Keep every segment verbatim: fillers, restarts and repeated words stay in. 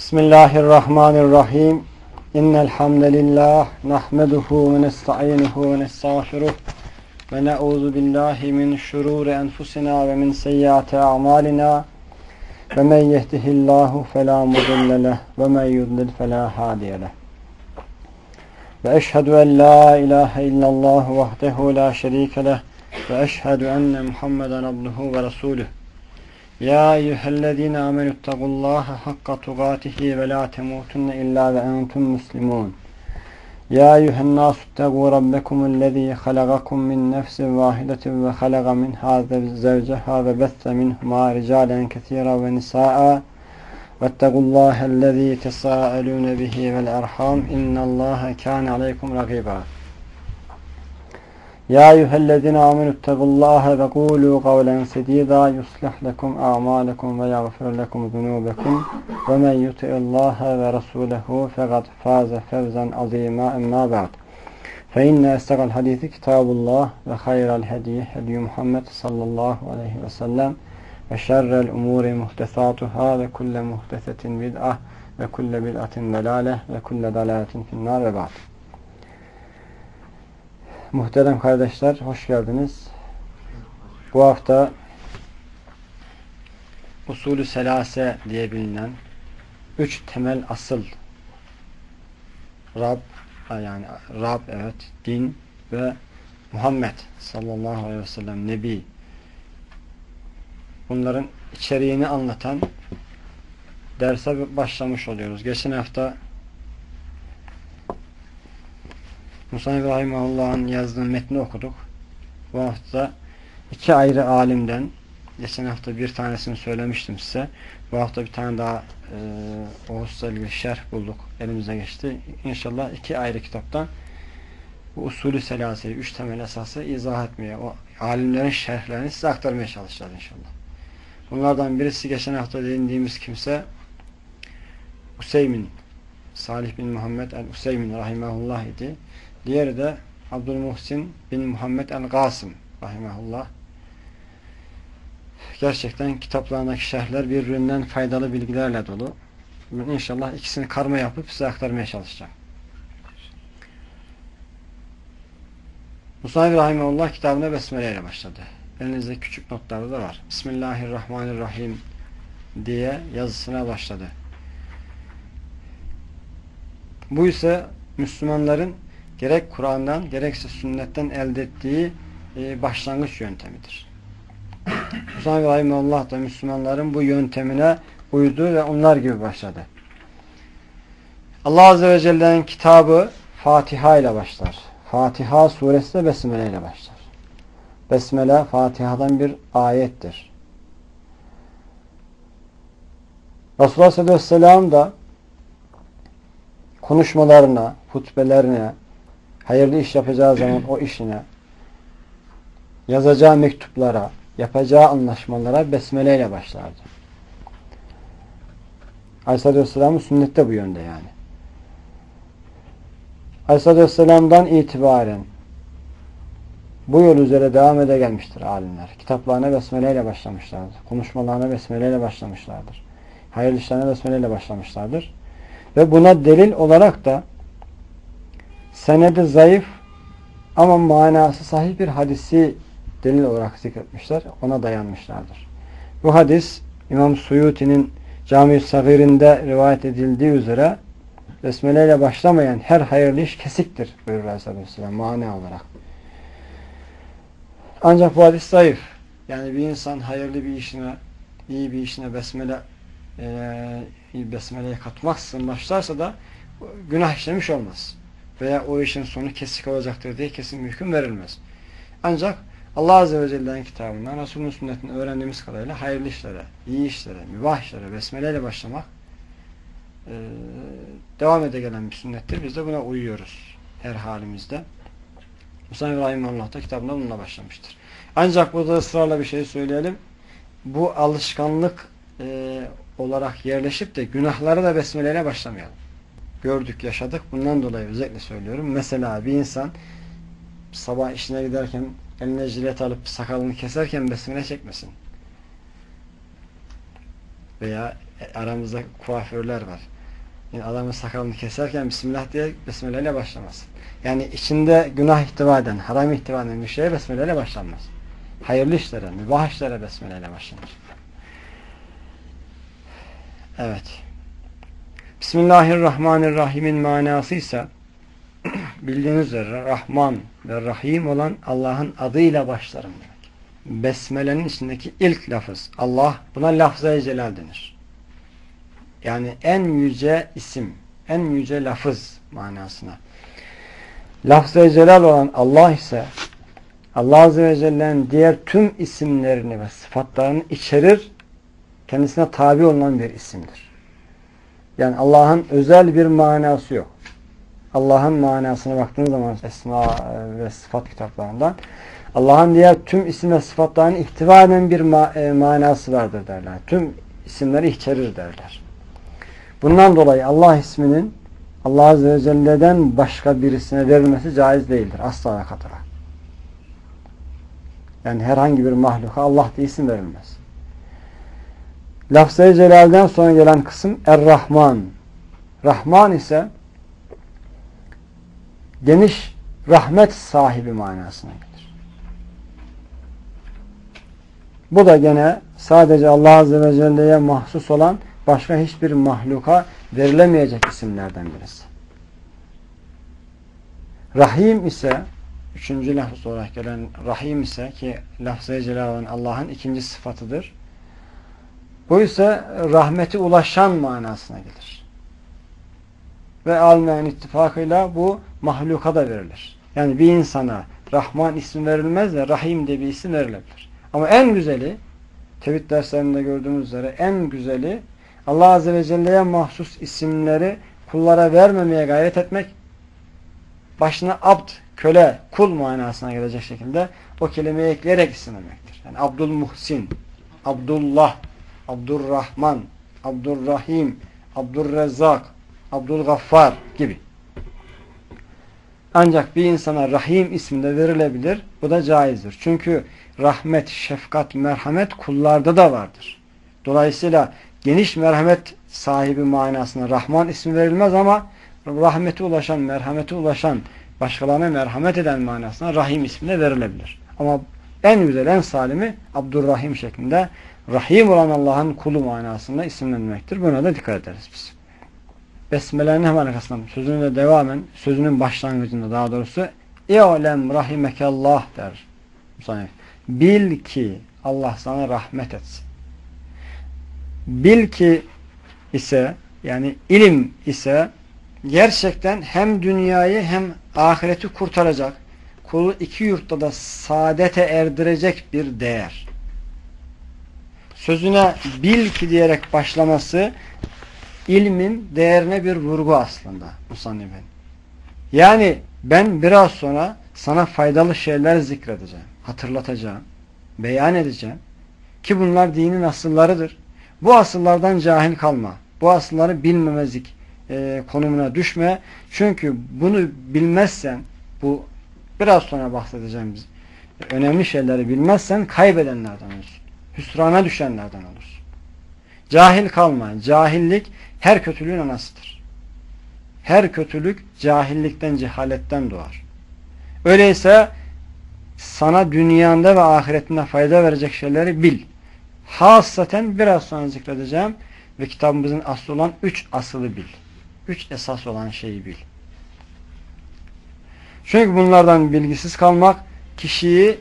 Bismillahirrahmanirrahim. İnnel hamdelellah nahmeduhu ve nestainuhu ve nestağfiruh ve na'uzu billahi min şururi enfusina ve min seyyiati a'malina. Ve men yehdihillahu fela mudille leh ve men yudlil fela hadiye leh. Ve eşhedü en la ilahe illallah vahdehu la şerike leh ve eşhedü enne Muhammeden abduhu ve resuluh. Ya eyyühellezine amenüttakullaha hakka tugatihi ve la temutunne illa ve entum muslimun. Ya eyyühennâsuttegû rabbekumullezî halagakum min nefsin vâhidetin ve halaga minhâ zevceha ve besse minhumâ ricâlen kethîran ve nisâ'a vettegullâhellezî tesâelûne bihi vel erhâm innallâhe kâne aleykum rakîbâ. Ya eyyühellezine amenüttakullaha ve kûlû kavlen sedîdâ yuslih lekum a'mâlekum ve yagfir lekum zunûbekum ve men yuti'illâhe ve rasûlehu fekad fâze fevzen azîmâ emmâ ba'd. Fe inne estegal hadîsi kitâbullah ve hayral hedî hedî Muhammed sallallahu aleyhi ve sellem ve şerrel umûri muhtesâtuhâ ve kulle muhtesetin bid'ah ve kulle bid'atin delâleh ve kulle dalâletin finnâr ve ba'd. Muhterem kardeşler, hoş geldiniz. Bu hafta usulü selase diye bilinen üç temel asıl Rab, yani Rab evet, din ve Muhammed sallallahu aleyhi ve sellem Nebi, bunların içeriğini anlatan derse başlamış oluyoruz. Geçen hafta Musa İbrahimahullah'ın yazdığı metni okuduk. Bu hafta iki ayrı alimden, geçen hafta bir tanesini söylemiştim size. Bu hafta bir tane daha e, o hususla ilgili şerh bulduk. Elimize geçti. İnşallah iki ayrı kitaptan bu usulü selaseyi, üç temel esası izah etmeye, o alimlerin şerhlerini size aktarmaya çalışacağız inşallah. Bunlardan birisi geçen hafta değindiğimiz kimse Useymin, Salih bin Muhammed el-Useymin rahimahullah idi. Diğeri de Abdülmuhsin bin Muhammed el-Gasım rahimahullah. Gerçekten kitaplarındaki şerhler birbirinden faydalı bilgilerle dolu. Ben inşallah ikisini karma yapıp size aktarmaya çalışacağım. Musa rahimahullah kitabına besmele ile başladı. Elinizde küçük notlarda da var. Bismillahirrahmanirrahim diye yazısına başladı. Bu ise Müslümanların gerek Kur'an'dan gerekse sünnetten elde ettiği e, başlangıç yöntemidir. Musa rahimahullah da Müslümanların bu yöntemine uydu ve onlar gibi başladı. Allah Azze ve Celle'nin kitabı Fatiha ile başlar. Fatiha suresi de Besmele ile başlar. Besmele Fatiha'dan bir ayettir. Resulullah sallallahu aleyhi ve sellem da konuşmalarına, hutbelerine, hayırlı iş yapacağı zaman o işine, yazacağı mektuplara, yapacağı anlaşmalara besmele ile başlardı. Aleyhisselatü Vesselam'ın sünnette bu yönde yani. Aleyhisselatü Vesselam'dan itibaren bu yol üzere devam ede gelmiştir alimler. Kitaplarına besmele ile başlamışlardır. Konuşmalarına besmele ile başlamışlardır. Hayırlı işlerine besmele ile başlamışlardır. Ve buna delil olarak da senedi zayıf ama manası sahih bir hadisi delil olarak zikretmişler. Ona dayanmışlardır. Bu hadis İmam Suyuti'nin Cami-i Sagir'inde rivayet edildiği üzere besmele ile başlamayan her hayırlı iş kesiktir buyurur Aleyhisselatü Vesselam mana olarak. Ancak bu hadis zayıf. Yani bir insan hayırlı bir işine, iyi bir işine besmele e, besmeleye katmaksızın başlarsa da günah işlemiş olmaz. Veya o işin sonu kesik olacaktır diye kesin bir hüküm verilmez. Ancak Allah Azze ve Celle'nin kitabından, Resulünün sünnetinden öğrendiğimiz kadarıyla hayırlı işlere, iyi işlere, mübah işlere besmeleyle başlamak e, devam ede gelen bir sünnettir. Biz de buna uyuyoruz her halimizde. Musa İbrahimullah da kitabında bununla başlamıştır. Ancak burada ısrarla bir şey söyleyelim. Bu alışkanlık e, olarak yerleşip de günahlara da besmeleyle başlamayalım. Gördük, yaşadık. Bundan dolayı özellikle söylüyorum. Mesela bir insan sabah işine giderken eline jilet alıp sakalını keserken besmele çekmesin. Veya aramızda kuaförler var. Yani adamın sakalını keserken Bismillah diye Besmele ile başlamasın. Yani içinde günah ihtiva eden, haram ihtiva eden bir şeye Besmele ile başlanmaz. Hayırlı işlere, mübah işlere Besmele ile başlanır. Evet. Bismillahirrahmanirrahim'in manası ise bildiğiniz üzere Rahman ve Rahim olan Allah'ın adıyla başlarım demek. Besmele'nin içindeki ilk lafız Allah, buna lafz-ı celal denir. Yani en yüce isim, en yüce lafız manasına. Lafz-ı celal olan Allah ise Allah Azze ve Celle'nin diğer tüm isimlerini ve sıfatlarını içerir, kendisine tabi olunan bir isimdir. Yani Allah'ın özel bir manası yok. Allah'ın manasına baktığınız zaman Esma ve Sıfat kitaplarından Allah'ın diğer tüm isim ve sıfatlarını ihtiva eden bir ma e, manası vardır derler. Tüm isimleri içerir derler. Bundan dolayı Allah isminin Allah Azze ve Celle'den başka birisine verilmesi caiz değildir. Asla ve katara. Yani herhangi bir mahluka Allah diye isim verilmez. Lafz-ı Celal'den sonra gelen kısım Er-Rahman. Rahman ise geniş rahmet sahibi manasına gelir. Bu da gene sadece Allah Azze ve Celle'ye mahsus olan başka hiçbir mahluka verilemeyecek isimlerden birisi. Rahim ise üçüncü lafız olarak gelen Rahim ise ki lafz-ı celal olan Allah'ın ikinci sıfatıdır. Bu ise rahmeti ulaşan manasına gelir. Ve almeyen ittifakıyla bu mahluka da verilir. Yani bir insana Rahman ismi verilmez de Rahim diye bir isim verilebilir. Ama en güzeli, tevhid derslerinde gördüğümüz üzere en güzeli Allah Azze ve Celle'ye mahsus isimleri kullara vermemeye gayret etmek, başına abd, köle, kul manasına gelecek şekilde o kelimeyi ekleyerek isimlemektir. Yani Abdülmuhsin, Abdullah, Abdurrahman, Abdurrahim, Abdurrezzak, Abdülgaffar gibi. Ancak bir insana Rahim ismi de verilebilir. Bu da caizdir. Çünkü rahmet, şefkat, merhamet kullarda da vardır. Dolayısıyla geniş merhamet sahibi manasına Rahman ismi verilmez ama rahmete ulaşan, merhamete ulaşan, başkalarına merhamet eden manasına Rahim ismi de verilebilir. Ama en güzel, en salimi Abdurrahim şeklinde Rahim olan Allah'ın kulu manasında isimlenmektir. Buna da dikkat ederiz biz. Besmele'nin hemen arkasından sözünü devamen, sözünün başlangıcında daha doğrusu İ'lem rahimekallah der. Bil ki Allah sana rahmet etsin. Bil ki ise yani ilim ise gerçekten hem dünyayı hem ahireti kurtaracak, kulu iki yurtta da saadete erdirecek bir değer. Sözüne bil ki diyerek başlaması ilmin değerine bir vurgu aslında musannifin. Yani ben biraz sonra sana faydalı şeyler zikredeceğim, hatırlatacağım, beyan edeceğim ki bunlar dinin asıllarıdır. Bu asıllardan cahil kalma. Bu asılları bilmemezlik e, konumuna düşme. Çünkü bunu bilmezsen, bu biraz sonra bahsedeceğimiz önemli şeyleri bilmezsen kaybedenlerden olursun. Hüsrana düşenlerden olursun. Cahil kalma. Cahillik her kötülüğün anasıdır. Her kötülük cahillikten, cehaletten doğar. Öyleyse sana dünyanda ve ahiretinde fayda verecek şeyleri bil. Hasaten biraz sonra zikredeceğim ve kitabımızın aslı olan üç asılı bil. Üç esas olan şeyi bil. Çünkü bunlardan bilgisiz kalmak kişiyi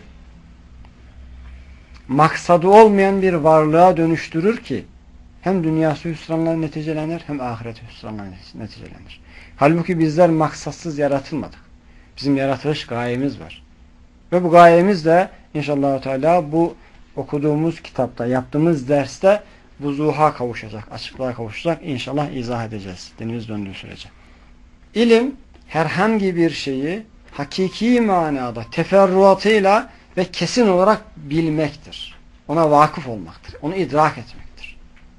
maksadı olmayan bir varlığa dönüştürür ki hem dünyası hüsranla neticelenir hem ahireti hüsranla neticelenir. Halbuki bizler maksatsız yaratılmadık. Bizim yaratılış gayemiz var. Ve bu gayemiz de inşallah Teala bu okuduğumuz kitapta, yaptığımız derste vuzuha kavuşacak, açıklığa kavuşacak. İnşallah izah edeceğiz. Dilimiz döndüğü sürece. İlim herhangi bir şeyi hakiki manada teferruatıyla ve kesin olarak bilmektir. Ona vakıf olmaktır. Onu idrak etmektir.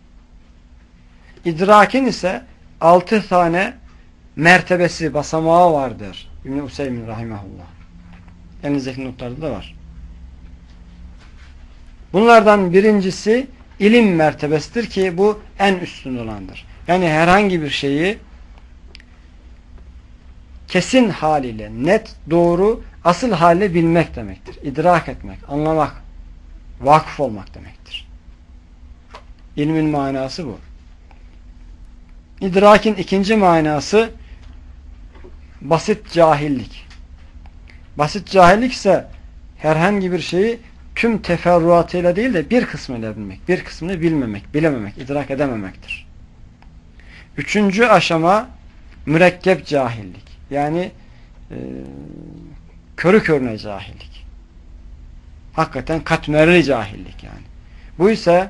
İdrakin ise altı tane mertebesi, basamağı vardır. İbn-i Useymin rahimahullah. Elinizdeki notlarda da var. Bunlardan birincisi ilim mertebesidir ki bu en üstün olandır. Yani herhangi bir şeyi kesin haliyle, net, doğru, asıl haliyle bilmek demektir. İdrak etmek, anlamak, vakıf olmak demektir. İlmin manası bu. İdrakin ikinci manası basit cahillik. Basit cahillik ise herhangi bir şeyi tüm teferruatıyla değil de bir kısmıyla bilmek, bir kısmını bilmemek, bilememek, idrak edememektir. Üçüncü aşama mürekkep cahillik. Yani e, körü körüne cahillik. Hakikaten katmerli cahillik yani. Bu ise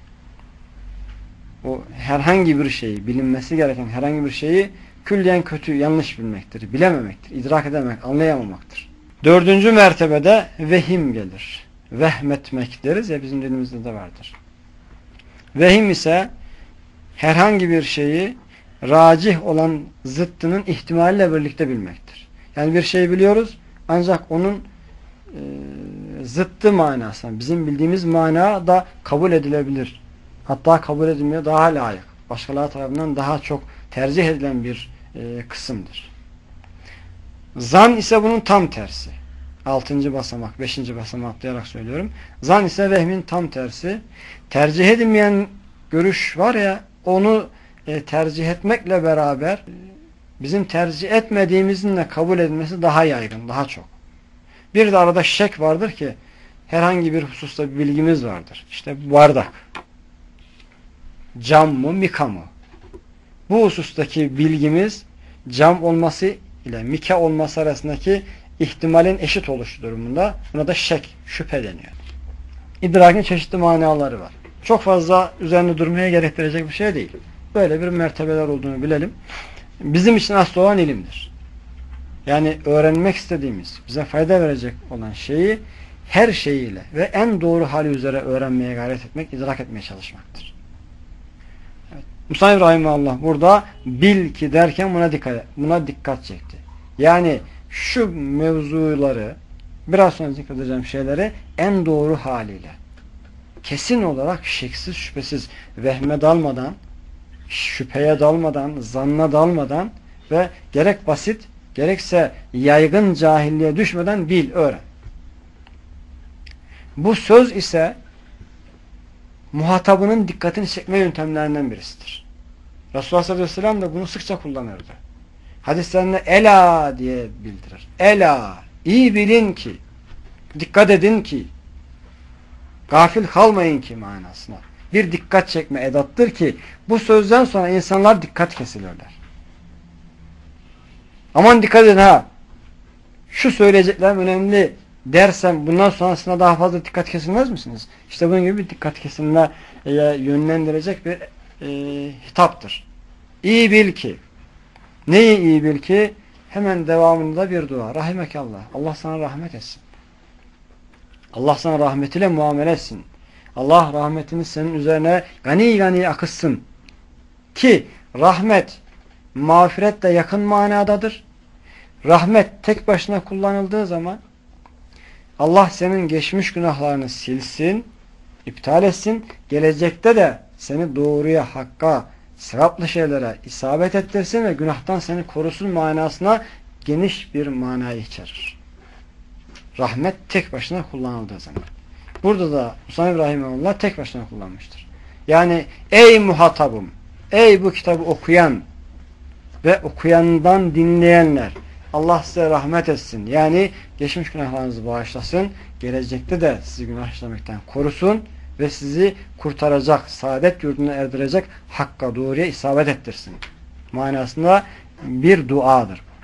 o herhangi bir şeyi, bilinmesi gereken herhangi bir şeyi külliyen kötü, yanlış bilmektir, bilememektir, idrak edememek, anlayamamaktır. Dördüncü mertebede vehim gelir. Vehmetmek deriz ya, bizim dilimizde de vardır. Vehim ise herhangi bir şeyi racih olan zıttının ihtimaliyle birlikte bilmektir. Yani bir şeyi biliyoruz ancak onun e, zıttı manasına, bizim bildiğimiz mana da kabul edilebilir. Hatta kabul edilmeye daha layık. Başkaları tarafından daha çok tercih edilen bir e, kısımdır. Zan ise bunun tam tersi. Altıncı basamak, beşinci basamak atlayarak söylüyorum. Zan ise vehmin tam tersi. Tercih edilmeyen görüş var ya, onu e, tercih etmekle beraber e, bizim tercih etmediğimizin de kabul edilmesi daha yaygın, daha çok. Bir de arada şek vardır ki herhangi bir hususta bir bilgimiz vardır. İşte bardak. Cam mı, mika mı? Bu husustaki bilgimiz cam olması ile mika olması arasındaki ihtimalin eşit oluşu durumunda. Buna da şek, şüphe deniyor. İdrakin çeşitli manaları var. Çok fazla üzerine durmaya gerektirecek bir şey değil. Böyle bir mertebeler olduğunu bilelim. Bizim için asıl olan ilimdir. Yani öğrenmek istediğimiz, bize fayda verecek olan şeyi her şeyiyle ve en doğru hali üzere öğrenmeye gayret etmek, idrak etmeye çalışmaktır. Evet. Musa İbrahim Allah burada bil ki derken buna dikkat, buna dikkat çekti. Yani şu mevzuları, biraz sonra zikredeceğim şeyleri en doğru haliyle, kesin olarak şeksiz şüphesiz vehme dalmadan, şüpheye dalmadan, zanna dalmadan ve gerek basit gerekse yaygın cahilliğe düşmeden bil, öğren. Bu söz ise muhatabının dikkatini çekme yöntemlerinden birisidir. Resulullah sallallahu aleyhi ve sellem de bunu sıkça kullanırdı. Hadislerinde ela diye bildirir. Ela, iyi bilin ki, dikkat edin ki, gafil kalmayın ki manasına. Bir dikkat çekme edattır ki bu sözden sonra insanlar dikkat kesilirler. Aman dikkat edin ha, şu söyleyeceklerim önemli dersem bundan sonrasına daha fazla dikkat kesilmez misiniz? İşte bunun gibi bir dikkat kesilme e, yönlendirecek bir e, hitaptır. İyi bil ki. Neyi iyi bil ki? Hemen devamında bir dua. Rahimekallah. Allah sana rahmet etsin. Allah sana rahmetiyle muamele etsin. Allah rahmetini senin üzerine gani gani akıtsın. Ki rahmet mağfiretle yakın manadadır. Rahmet tek başına kullanıldığı zaman Allah senin geçmiş günahlarını silsin, iptal etsin. Gelecekte de seni doğruya, hakka, sevaplı şeylere isabet ettirsin ve günahtan seni korusun manasına geniş bir manayı içerir. Rahmet tek başına kullanıldığı zaman. Burada da Musa İbrahimullah tek başına kullanmıştır. Yani ey muhatabım, ey bu kitabı okuyan ve okuyandan dinleyenler, Allah size rahmet etsin. Yani geçmiş günahlarınızı bağışlasın. Gelecekte de sizi günah işlemekten korusun ve sizi kurtaracak, saadet yurduna erdirecek hakka, doğruya isabet ettirsin. Manasında bir duadır bu.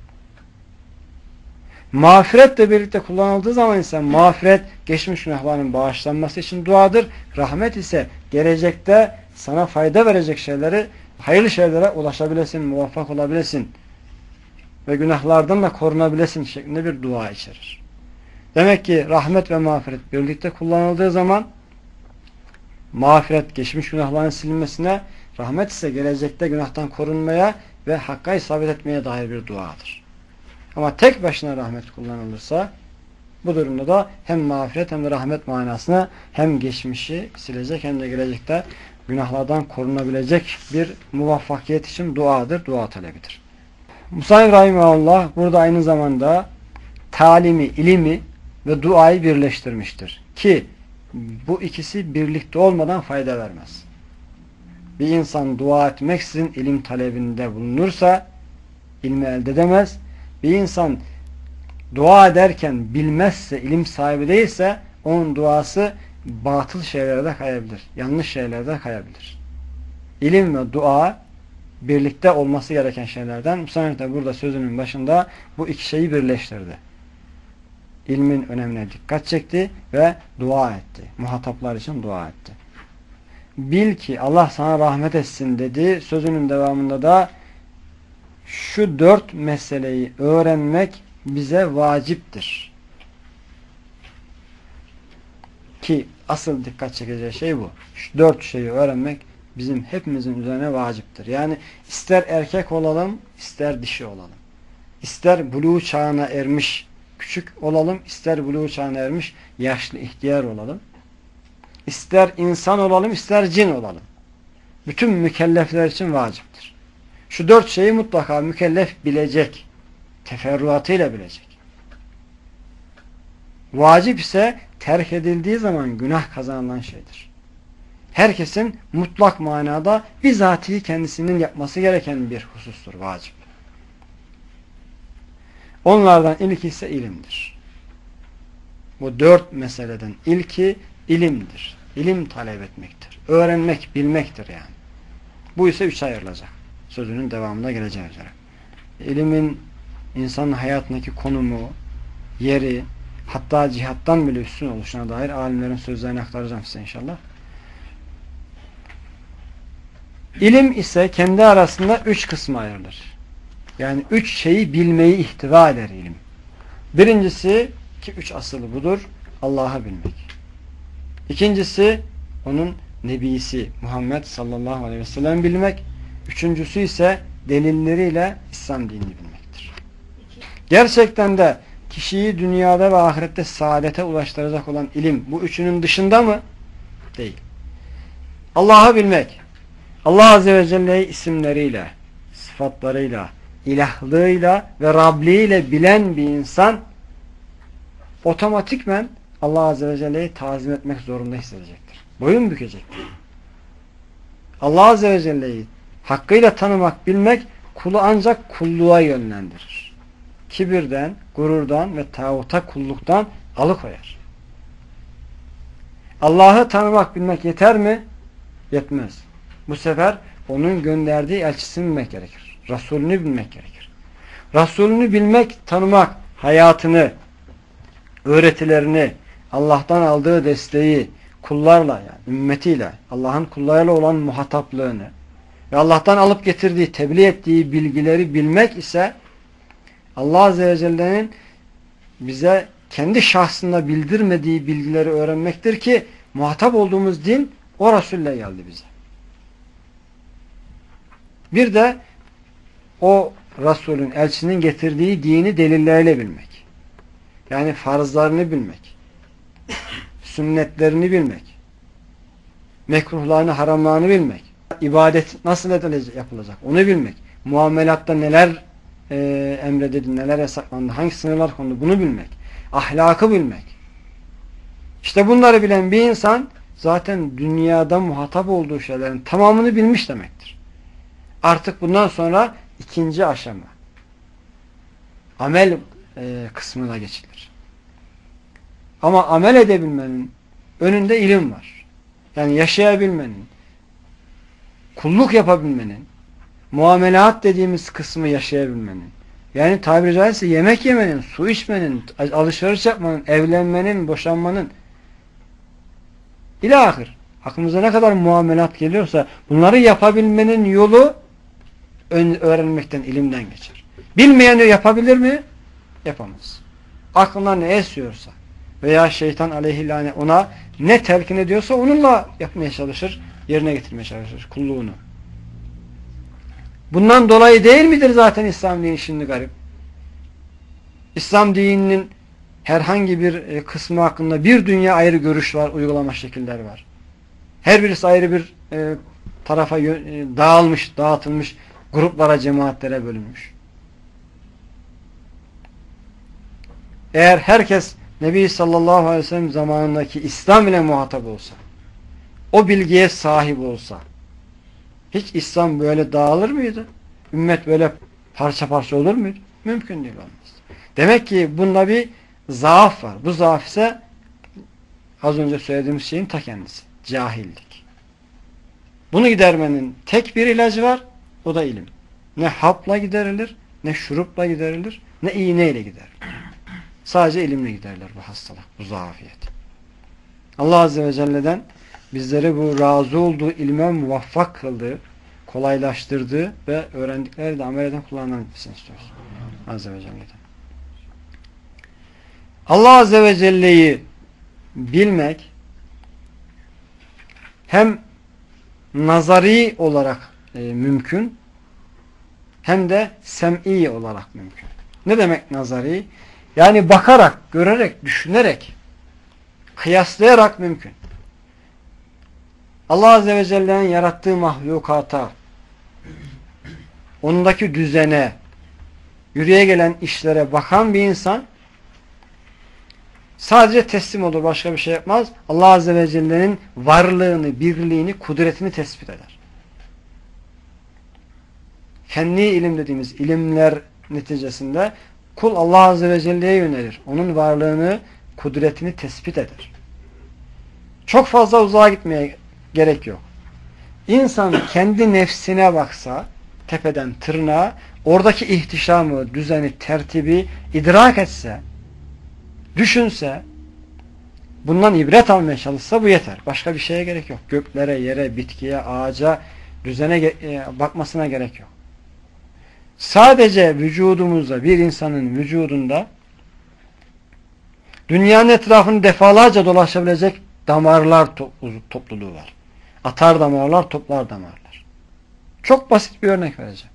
Mağfiretle birlikte kullanıldığı zaman ise mağfiret geçmiş günahların bağışlanması için duadır. Rahmet ise gelecekte sana fayda verecek şeyleri, hayırlı şeylere ulaşabilesin, muvaffak olabilesin ve günahlardan da korunabilesin şeklinde bir dua içerir. Demek ki rahmet ve mağfiret birlikte kullanıldığı zaman mağfiret geçmiş günahların silinmesine, rahmet ise gelecekte günahtan korunmaya ve hakka isabet etmeye dair bir duadır. Ama tek başına rahmet kullanılırsa Bu durumda da hem mağfiret hem de rahmet manasına hem geçmişi silecek hem de gelecekte günahlardan korunabilecek bir muvaffakiyet için duadır, dua talebidir. Musa Rahimahullah burada aynı zamanda talimi, ilimi ve duayı birleştirmiştir. Ki bu ikisi birlikte olmadan fayda vermez. Bir insan dua etmeksizin ilim talebinde bulunursa ilmi elde edemez. Bir insan dua ederken bilmezse, ilim sahibi değilse onun duası batıl şeylere de kayabilir. Yanlış şeylere de kayabilir. İlim ve dua birlikte olması gereken şeylerden. Musa da burada sözünün başında bu iki şeyi birleştirdi. İlmin önemine dikkat çekti ve dua etti. Muhataplar için dua etti. Bil ki Allah sana rahmet etsin dedi. Sözünün devamında da şu dört meseleyi öğrenmek bize vaciptir. Ki asıl dikkat çekeceği şey bu. Şu dört şeyi öğrenmek bizim hepimizin üzerine vaciptir. Yani ister erkek olalım, ister dişi olalım. İster buluğ çağına ermiş küçük olalım, ister buluğ çağına ermiş yaşlı ihtiyar olalım. İster insan olalım, ister cin olalım. Bütün mükellefler için vaciptir. Şu dört şeyi mutlaka mükellef bilecek. Teferruatıyla bilecek. Vacip ise terk edildiği zaman günah kazanılan şeydir. Herkesin mutlak manada bizatihi kendisinin yapması gereken bir husustur vacip. Onlardan ilki ise ilimdir. Bu dört meseleden ilki ilimdir. İlim talep etmektir. Öğrenmek, bilmektir yani. Bu ise üçe ayrılacak. Sözünün devamında geleceği üzere. İlimin insanın hayatındaki konumu, yeri, hatta cihattan bile üstün oluşuna dair alimlerin sözlerini aktaracağım size inşallah. İlim ise kendi arasında üç kısma ayrılır. Yani üç şeyi bilmeyi ihtiva eder ilim. Birincisi, ki üç asılı budur, Allah'ı bilmek. İkincisi, onun Nebisi Muhammed sallallahu aleyhi ve sellem bilmek. Üçüncüsü ise delilleriyle İslam dinini bilmektir. Gerçekten de kişiyi dünyada ve ahirette saadete ulaştıracak olan ilim bu üçünün dışında mı? Değil. Allah'ı bilmek, Allah Azze ve Celle'yi isimleriyle, sıfatlarıyla, ilahlığıyla ve Rabliğiyle bilen bir insan otomatikmen Allah Azze ve Celle'yi tazim etmek zorunda hissedecektir. Boyun bükecektir. Allah Azze ve Celle'yi hakkıyla tanımak, bilmek kulu ancak kulluğa yönlendirir. Kibirden, gururdan ve tağuta kulluktan alıkoyar. Allah'ı tanımak, bilmek yeter mi? Yetmez. Bu sefer onun gönderdiği elçisini bilmek gerekir. Resulünü bilmek gerekir. Resulünü bilmek, tanımak, hayatını, öğretilerini, Allah'tan aldığı desteği kullarla, yani ümmetiyle, Allah'ın kullarıyla olan muhataplığını ve Allah'tan alıp getirdiği, tebliğ ettiği bilgileri bilmek ise Allah Azze ve Celle'nin bize kendi şahsında bildirmediği bilgileri öğrenmektir ki muhatap olduğumuz din o Resul'le geldi bize. Bir de o Resul'ün, elçinin getirdiği dini delilleriyle bilmek. Yani farzlarını bilmek. Sünnetlerini bilmek. Mekruhlarını, haramlarını bilmek. İbadet nasıl edilecek, yapılacak onu bilmek. Muamelatta neler e, emredildi, neler yasaklandı, hangi sınırlar kondu bunu bilmek. Ahlakı bilmek. İşte bunları bilen bir insan zaten dünyada muhatap olduğu şeylerin tamamını bilmiş demektir. Artık bundan sonra ikinci aşama amel e, kısmına geçilir. Ama amel edebilmenin önünde ilim var. Yani yaşayabilmenin, kulluk yapabilmenin, muamelat dediğimiz kısmı yaşayabilmenin, yani tabiri caizse yemek yemenin, su içmenin, alışveriş yapmanın, evlenmenin, boşanmanın ilahir. Aklımıza ne kadar muamelat geliyorsa bunları yapabilmenin yolu öğrenmekten, ilimden geçer. Bilmeyen yapabilir mi? Yapamaz. Aklına ne esiyorsa veya şeytan aleyhillâne ona ne telkin ediyorsa onunla yapmaya çalışır, yerine getirmeye çalışır kulluğunu. Bundan dolayı değil midir zaten İslam dini şimdi garip? İslam dininin herhangi bir kısmı hakkında bir dünya ayrı görüş var, uygulama şekiller var. Her birisi ayrı bir e, tarafa e, dağılmış, dağıtılmış, gruplara, cemaatlere bölünmüş. Eğer herkes Nebi sallallahu aleyhi ve sellem zamanındaki İslam ile muhatap olsa, o bilgiye sahip olsa, hiç İslam böyle dağılır mıydı? Ümmet böyle parça parça olur muydu? Mümkün değil, olmaz. Demek ki bunda bir zaaf var. Bu zaaf ise az önce söylediğimiz şeyin ta kendisi. Cahillik. Bunu gidermenin tek bir ilacı var. O da ilim. Ne hapla giderilir, ne şurupla giderilir, ne iğneyle giderilir. Sadece ilimle giderilir bu hastalık, bu zafiyet. Allah Azze ve Celle'den bizleri bu razı olduğu ilme muvaffak kıldığı, kolaylaştırdığı ve öğrendikleri de amel eden kullarından etmesini istiyoruz. Azze ve Celle'den. Allah Azze ve Celle'yi bilmek hem nazari olarak e, mümkün hem de sem'i olarak mümkün. Ne demek nazari? Yani bakarak, görerek, düşünerek, kıyaslayarak mümkün. Allah Azze ve Celle'nin yarattığı mahlukata, ondaki düzene, yürüye gelen işlere bakan bir insan sadece teslim olur, başka bir şey yapmaz. Allah Azze ve Celle'nin varlığını, birliğini, kudretini tespit eder. Fenni ilim dediğimiz ilimler neticesinde kul Allah Azze ve Celle'ye yönelir. Onun varlığını, kudretini tespit eder. Çok fazla uzağa gitmeye gerek yok. İnsan kendi nefsine baksa, tepeden tırnağa, oradaki ihtişamı, düzeni, tertibi idrak etse, düşünse, bundan ibret almaya çalışsa bu yeter. Başka bir şeye gerek yok. Göklere, yere, bitkiye, ağaca, düzene bakmasına gerek yok. Sadece vücudumuzda, bir insanın vücudunda dünyanın etrafını defalarca dolaşabilecek damarlar topluluğu var. Atar damarlar, toplar damarlar. Çok basit bir örnek vereceğim.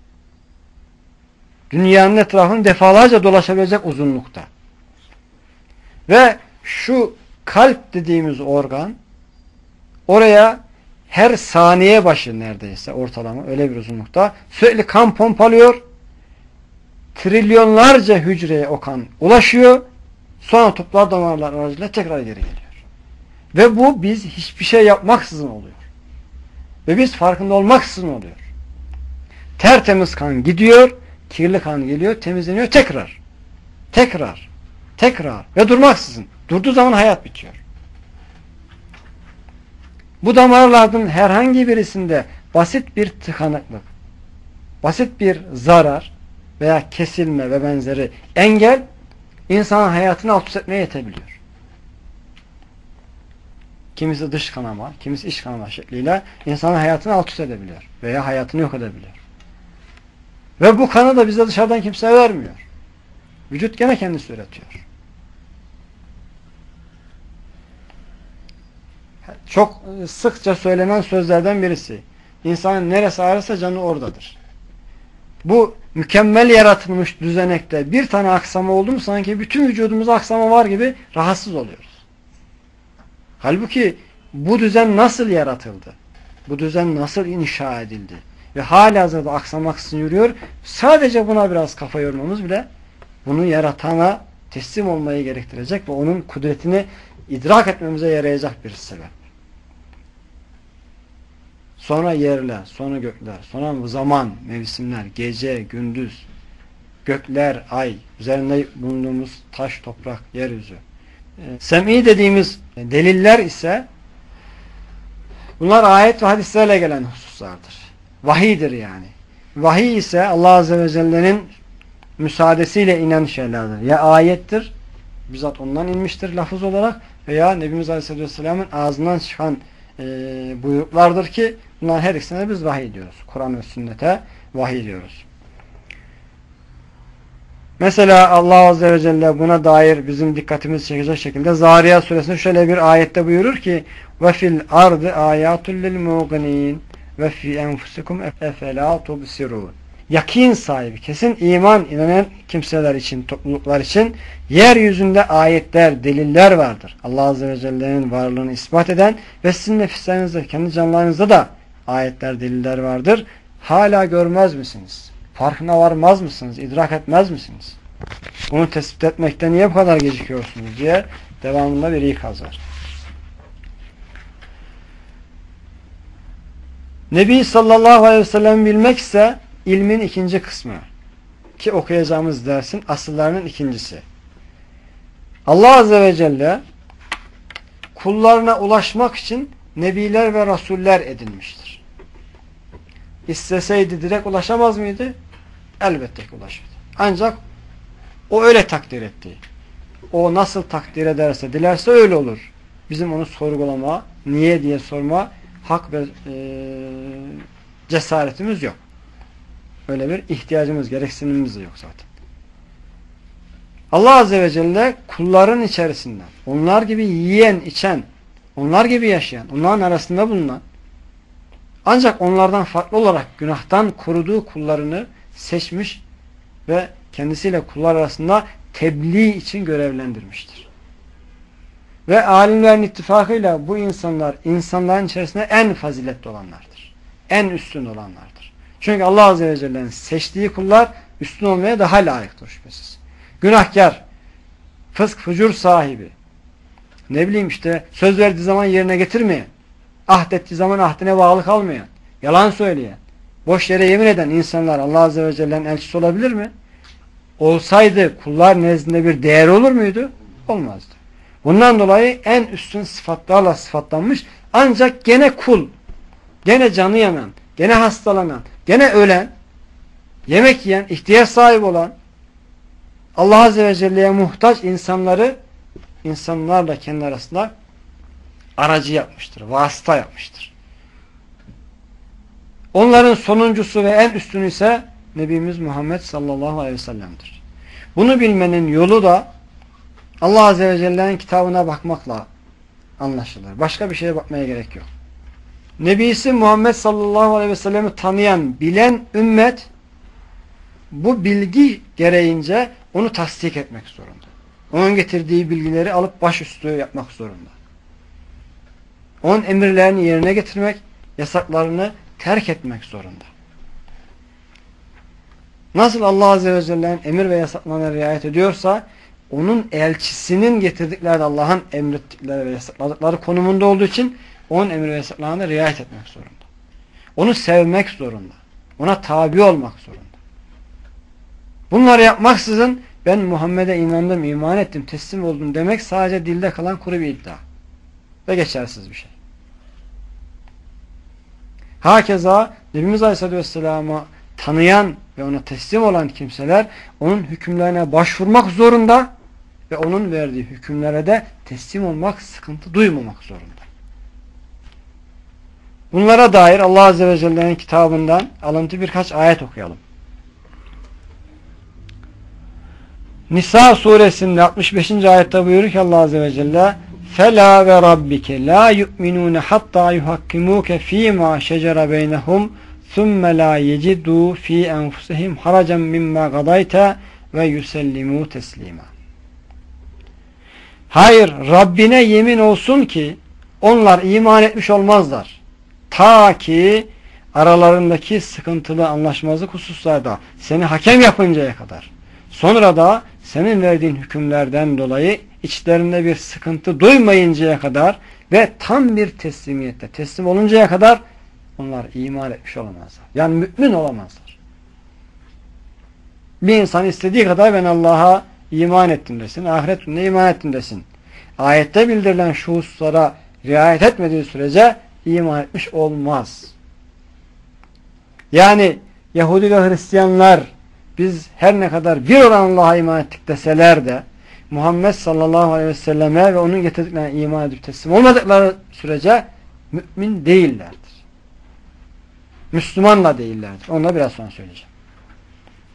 Dünyanın etrafını defalarca dolaşabilecek uzunlukta. Ve şu kalp dediğimiz organ oraya her saniye başı neredeyse ortalama öyle bir uzunlukta sürekli kan pompalıyor. Trilyonlarca hücreye o kan ulaşıyor. Sonra toplar damarlar aracılığıyla tekrar geri geliyor. Ve bu biz hiçbir şey yapmaksızın oluyor. Ve biz farkında olmaksızın oluyor. Tertemiz kan gidiyor, kirli kan geliyor, temizleniyor tekrar. Tekrar. Tekrar. Ve durmaksızın. Durduğu zaman hayat bitiyor. Bu damarlardan herhangi birisinde basit bir tıkanıklık, basit bir zarar veya kesilme ve benzeri engel insanın hayatını alt üst etmeye yetebiliyor. Kimisi dış kanama, kimisi iç kanama şekliyle insanın hayatını alt üst edebiliyor veya hayatını yok edebiliyor. Ve bu kanı da bize dışarıdan kimse vermiyor. Vücut gene kendisi üretiyor. Çok sıkça söylenen sözlerden birisi. İnsanın neresi ağrırsa canı oradadır. Bu mükemmel yaratılmış düzenekte bir tane aksama oldu mu sanki bütün vücudumuzda aksama var gibi rahatsız oluyoruz. Halbuki bu düzen nasıl yaratıldı? Bu düzen nasıl inşa edildi? Ve halihazırda aksamaksızın yürüyor. Sadece buna biraz kafa yormamız bile bunu yaratana teslim olmayı gerektirecek ve onun kudretini idrak etmemize yarayacak bir sebep. Sonra yerler, sonra gökler, sonra zaman, mevsimler, gece, gündüz, gökler, ay, üzerinde bulunduğumuz taş, toprak, yeryüzü. Sem'i dediğimiz deliller ise bunlar ayet ve hadislerle gelen hususlardır. Vahidir yani. Vahiy ise Allah Azze ve Celle'nin müsaadesiyle inen şeylerdir. Ya ayettir, bizzat ondan inmiştir lafız olarak veya Nebimiz Aleyhisselatü Vesselam'ın ağzından çıkan e, buyruklardır ki bunların her ikisine biz vahiy diyoruz. Kur'an ve sünnete vahiy diyoruz. Mesela Allah Azze ve Celle buna dair bizim dikkatimizi çekecek şekilde Zariyat suresinde şöyle bir ayette buyurur ki وَفِي الْاَرْضِ آيَاتٌ لِلْمُوقِنِينَ وَفِي اَنْفُسِكُمْ اَفَلَا تُبْصِرُونَ yakin sahibi, kesin iman inanan kimseler için, topluluklar için yeryüzünde ayetler, deliller vardır. Allah Azze ve Celle'nin varlığını ispat eden ve sizin nefislerinizde, kendi canlarınızda da ayetler, deliller vardır. Hala görmez misiniz? Farkına varmaz mısınız? İdrak etmez misiniz? Bunu tespit etmekte niye bu kadar gecikiyorsunuz diye devamında bir ikaz var. Nebi sallallahu aleyhi ve sellem bilmek ise ilmin ikinci kısmı. Ki okuyacağımız dersin asıllarının ikincisi. Allah Azze ve Celle kullarına ulaşmak için nebiler ve rasuller edinmiştir. İsteseydi direkt ulaşamaz mıydı? Elbette ki ulaşırdı. Ancak o öyle takdir etti. O nasıl takdir ederse, dilerse öyle olur. Bizim onu sorgulama, niye diye sorma hak ve e, cesaretimiz yok. Öyle bir ihtiyacımız, gereksinimimiz de yok zaten. Allah Azze ve Celle kulların içerisinden, onlar gibi yiyen, içen, onlar gibi yaşayan, onların arasında bulunan, ancak onlardan farklı olarak günahtan koruduğu kullarını seçmiş ve kendisiyle kullar arasında tebliğ için görevlendirmiştir. Ve alimlerin ittifakıyla bu insanlar, insanların içerisinde en faziletli olanlardır. En üstün olanlardır. Çünkü Allah Azze ve Celle'nin seçtiği kullar üstün olmaya daha layıktır şüphesiz. Günahkar, fısk, fucur sahibi, ne bileyim işte söz verdiği zaman yerine getirmeyen, ahdettiği zaman ahdine bağlı kalmayan, yalan söyleyen, boş yere yemin eden insanlar Allah Azze ve Celle'nin elçisi olabilir mi? Olsaydı kullar nezdinde bir değer olur muydu? Olmazdı. Bundan dolayı en üstün sıfatlarla sıfatlanmış, ancak gene kul, gene canı yanan, gene hastalanan, gene ölen, yemek yiyen, ihtiyaç sahibi olan, Allah Azze ve Celle'ye muhtaç insanları insanlarla kendi arasında aracı yapmıştır, vasıta yapmıştır. Onların sonuncusu ve en üstünü ise Nebimiz Muhammed sallallahu aleyhi ve sellem'dir. Bunu bilmenin yolu da Allah Azze ve Celle'nin kitabına bakmakla anlaşılır. Başka bir şeye bakmaya gerek yok. Nebisi Muhammed sallallahu aleyhi ve sellem'i tanıyan, bilen ümmet bu bilgi gereğince onu tasdik etmek zorunda. Onun getirdiği bilgileri alıp başüstü yapmak zorunda. Onun emirlerini yerine getirmek, yasaklarını terk etmek zorunda. Nasıl Allah Azze ve Celle'nin emir ve yasaklarına riayet ediyorsa, onun elçisinin getirdikleri de Allah'ın emrettikleri ve yasakladıkları konumunda olduğu için onun emir ve yasaklarına riayet etmek zorunda. Onu sevmek zorunda. Ona tabi olmak zorunda. Bunları yapmaksızın ben Muhammed'e inandım, iman ettim, teslim oldum demek sadece dilde kalan kuru bir iddia. Ve geçersiz bir şey. Hakeza Nebimiz Aleyhisselatü Vesselam'ı tanıyan ve ona teslim olan kimseler onun hükümlerine başvurmak zorunda ve onun verdiği hükümlere de teslim olmak, sıkıntı duymamak zorunda. Bunlara dair Allah Azze ve Celle'nin kitabından alıntı birkaç ayet okuyalım. Nisa suresinde altmış beşinci ayette buyurur ki Allah Azze ve Celle فَلَا وَرَبِّكَ لَا يُؤْمِنُونَ حَتَّى يُحَكِّمُوكَ ف۪ي مَا شَجَرَ بَيْنَهُمْ ثُمَّ لَا يَجِدُوا ف۪ي أَنْفُسِهِمْ حَرَجًا مِمَّا قَضَيْتَ وَيُسَلِّمُوا تَسْلِيمًا. Hayır, Rabbine yemin olsun ki onlar iman etmiş olmazlar. Ta ki aralarındaki sıkıntılı anlaşmazlık hususlarda seni hakem yapıncaya kadar. Sonra da senin verdiğin hükümlerden dolayı içlerinde bir sıkıntı duymayıncaya kadar ve tam bir teslimiyette teslim oluncaya kadar onlar iman etmiş olamazlar. Yani mümin olamazlar. Bir insan istediği kadar ben Allah'a iman ettim desin, ahiret gününe iman ettim desin. Ayette bildirilen şu hususlara riayet etmediği sürece iman etmiş olmaz. Yani Yahudi ve Hristiyanlar biz her ne kadar bir olan Allah'a iman ettik deseler de Muhammed sallallahu aleyhi ve selleme ve onun getirdiklerine iman edip teslim olmadıkları sürece mümin değillerdir. Müslüman da değillerdir. Onu da biraz sonra söyleyeceğim.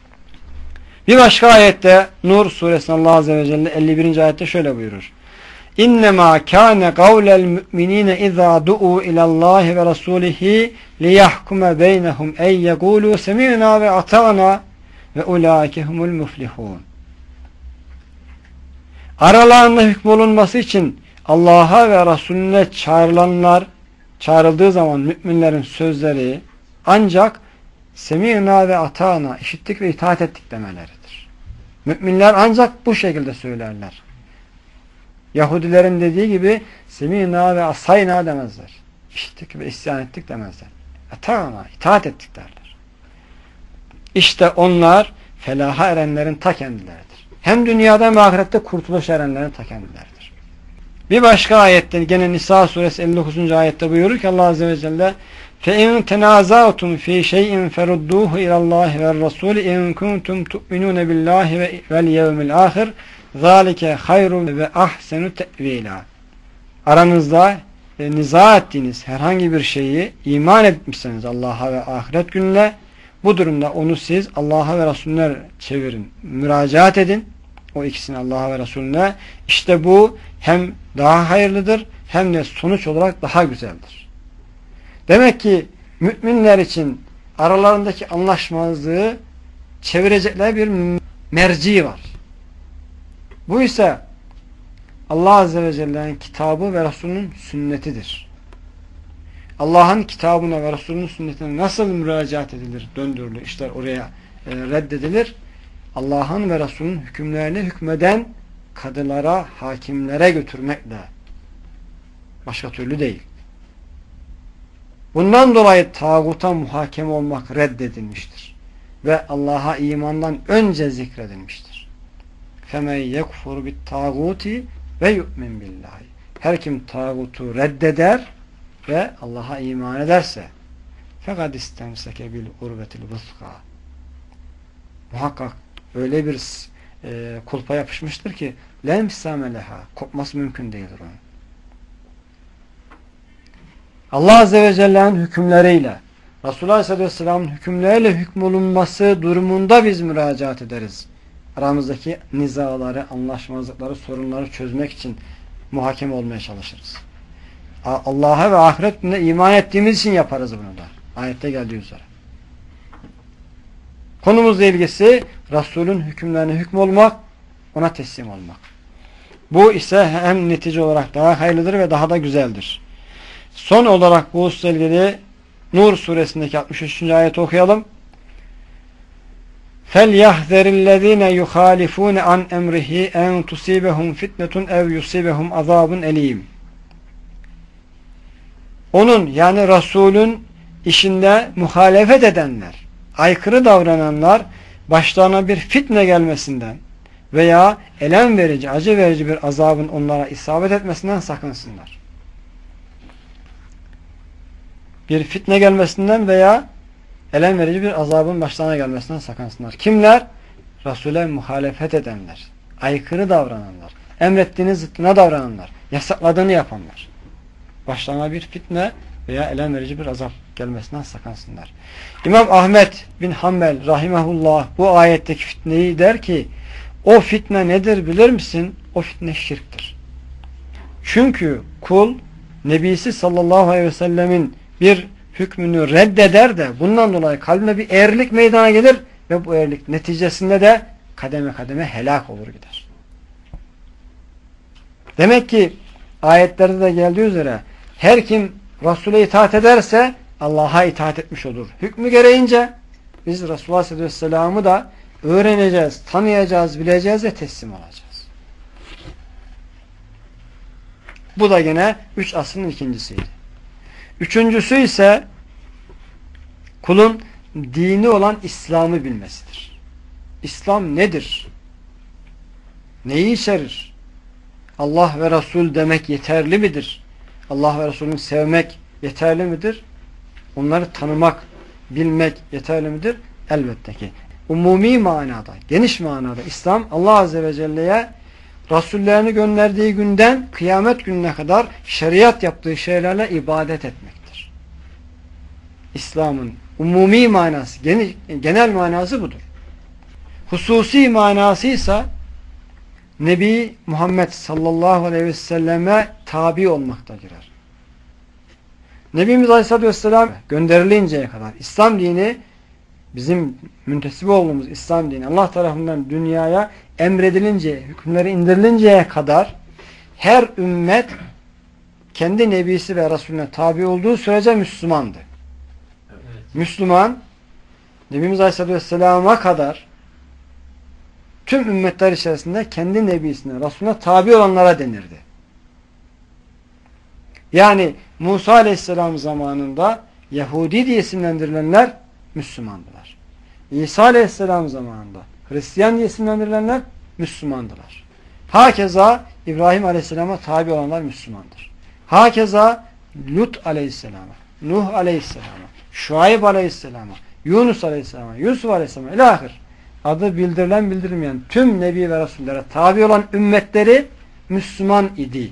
Bir başka ayette Nur suresinde Allah Azze ve Celle elli birinci ayette şöyle buyurur. İnnemâ kâne kavlel mü'minîne izâ du'û ilallâhi ve rasûlihi liyahkume beynehum ey yegûlû semînâ ve atâna ve ulâike humul muflihûn. Aralarında hükmolunması için Allah'a ve Resulüne çağrılanlar, çağrıldığı zaman müminlerin sözleri ancak semînâ ve atâna, işittik ve itaat ettik demeleridir. Müminler ancak bu şekilde söylerler. Yahudilerin dediği gibi semînâ ve asayna demezler. İşittik ve isyan ettik demezler. Atâna, itaat ettik derler. İşte onlar felaha erenlerin ta kendileridir. Hem dünyada hem ahirette kurtuluş erenlerin ta kendileridir. Bir başka ayette gene Nisa suresi elli dokuzuncu ayette buyurur ki Allah azze ve celle فَاِنْ تَنَازَعْتُمْ ف۪ي شَيْءٍ فَرُدُّوهُ اِلَى اللّٰهِ وَالرَّسُولِ اِنْ كُنْتُمْ تُؤْمِنُونَ بِاللّٰهِ وَالْيَوْمِ الْآخِرِ ذَٰلِكَ خَيْرٌ ve ahsenu te'vîlâ. Aranızda e, niza ettiğiniz herhangi bir şeyi iman etmişseniz Allah'a ve ahiret gününe, bu durumda onu siz Allah'a ve Resulüne çevirin, müracaat edin. O ikisini Allah'a ve Resulüne. İşte bu hem daha hayırlıdır hem de sonuç olarak daha güzeldir. Demek ki müminler için aralarındaki anlaşmazlığı çevirecekler bir merci var. Bu ise Allah Azze ve Celle'nin kitabı ve Resulünün sünnetidir. Allah'ın kitabına ve Resulünün sünnetine nasıl müracaat edilir, döndürülür, işler oraya e, reddedilir. Allah'ın ve Resulünün hükümlerine hükmeden kadılara, hakimlere götürmekle. Başka türlü değil. Bundan dolayı tağuta muhakeme olmak reddedilmiştir. Ve Allah'a imandan önce zikredilmiştir. فَمَنْ يَكْفُرُ بِالتَّاغُوتِ وَيُؤْمِنْ بِاللّٰهِ. Her kim tağutu reddeder ve Allah'a iman ederse فَقَدْ اِسْتَمْسَكَ بِالْعُرْوَةِ الْوُثْقَى. Muhakkak öyle bir e, kulpa yapışmıştır ki لَمْسَامَ لَهَا. Kopması mümkün değildir onun. Allah Azze ve Celle'nin hükümleriyle, Resulullah Aleyhisselatü Vesselam'ın hükümleriyle hükmolunması durumunda biz müracaat ederiz. Aramızdaki nizaları, anlaşmazlıkları, sorunları çözmek için muhakeme olmaya çalışırız. Allah'a ve ahiret gününe iman ettiğimiz için yaparız bunu da. Ayette geldiği üzere. Konumuzla ilgisi Resul'ün hükümlerine hükmolmak, ona teslim olmak. Bu ise hem netice olarak daha hayırlıdır ve daha da güzeldir. Son olarak bu hususla ilgili Nur suresindeki altmış üçüncü ayeti okuyalım. فَلْيَحْذَرِ الَّذ۪ينَ يُخَالِفُونَ عَنْ اَمْرِهِ اَنْ تُصِيبَهُمْ فِتْنَةٌ اَوْ يُصِيبَهُمْ عَذَابٌ اَل۪يمٌ. Onun yani Resul'ün işinde muhalefet edenler, aykırı davrananlar başlarına bir fitne gelmesinden veya elem verici, acı verici bir azabın onlara isabet etmesinden sakınsınlar. Bir fitne gelmesinden veya elem verici bir azabın başlarına gelmesinden sakınsınlar. Kimler? Resul'e muhalefet edenler, aykırı davrananlar, emrettiğini zıttına davrananlar, yasakladığını yapanlar. Başlarına bir fitne veya elem verici bir azap gelmesinden sakınsınlar. İmam Ahmet bin Hanbel rahimehullah bu ayetteki fitneyi der ki, o fitne nedir bilir misin? O fitne şirktir. Çünkü kul Nebisi sallallahu aleyhi ve sellemin bir hükmünü reddeder de bundan dolayı kalbine bir eğrilik meydana gelir ve bu eğrilik neticesinde de kademe kademe helak olur gider. Demek ki ayetlerde de geldiği üzere her kim Resul'e itaat ederse Allah'a itaat etmiş olur. Hükmü gereğince biz Resulullah sallallahu aleyhi ve sellem'i da öğreneceğiz, tanıyacağız, bileceğiz ve teslim olacağız. Bu da gene üç aslının ikincisiydi. Üçüncüsü ise kulun dini olan İslam'ı bilmesidir. İslam nedir? Neyi içerir? Allah ve Resul demek yeterli midir? Allah ve Resul'ünü sevmek yeterli midir? Onları tanımak, bilmek yeterli midir? Elbette ki. Umumi manada, geniş manada İslam Allah Azze ve Celle'ye Resullerini gönderdiği günden kıyamet gününe kadar şeriat yaptığı şeylerle ibadet etmektir. İslam'ın umumi manası, genel manası budur. Hususi manası ise Nebi Muhammed sallallahu aleyhi ve selleme tabi olmakta girer. Nebimiz Aleyhisselatü Vesselam gönderilinceye kadar İslam dini, bizim müntesip olduğumuz İslam dini Allah tarafından dünyaya emredilince, hükümleri indirilinceye kadar her ümmet kendi nebisi ve Resulüne tabi olduğu sürece Müslümandı. Evet. Müslüman, Nebimiz Aleyhisselatü Vesselam'a kadar tüm ümmetler içerisinde kendi nebisine, Resulüne tabi olanlara denirdi. Yani Musa Aleyhisselam zamanında Yahudi diye isimlendirilenler Müslümandılar. İsa Aleyhisselam zamanında Hristiyan diye isimlendirilenler Müslümandılar. Hakeza İbrahim Aleyhisselam'a tabi olanlar Müslümandır. Hakeza Lut Aleyhisselam'a, Nuh Aleyhisselam'a, Şuayb Aleyhisselam'a, Yunus Aleyhisselam'a, Yusuf Aleyhisselam'a ilahir adı bildirilen bildirilmeyen tüm Nebi ve Resullere tabi olan ümmetleri Müslüman idi.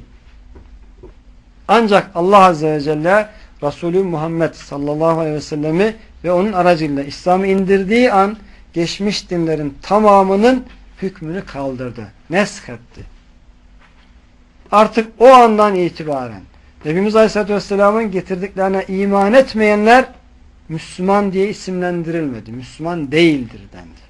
Ancak Allah Azze ve Celle Resulü Muhammed sallallahu aleyhi ve sellemi ve onun aracılığıyla İslam'ı indirdiği an geçmiş dinlerin tamamının hükmünü kaldırdı. Nesk etti. Artık o andan itibaren Nebimiz Aleyhisselatü Vesselam'ın getirdiklerine iman etmeyenler Müslüman diye isimlendirilmedi. Müslüman değildir dendi.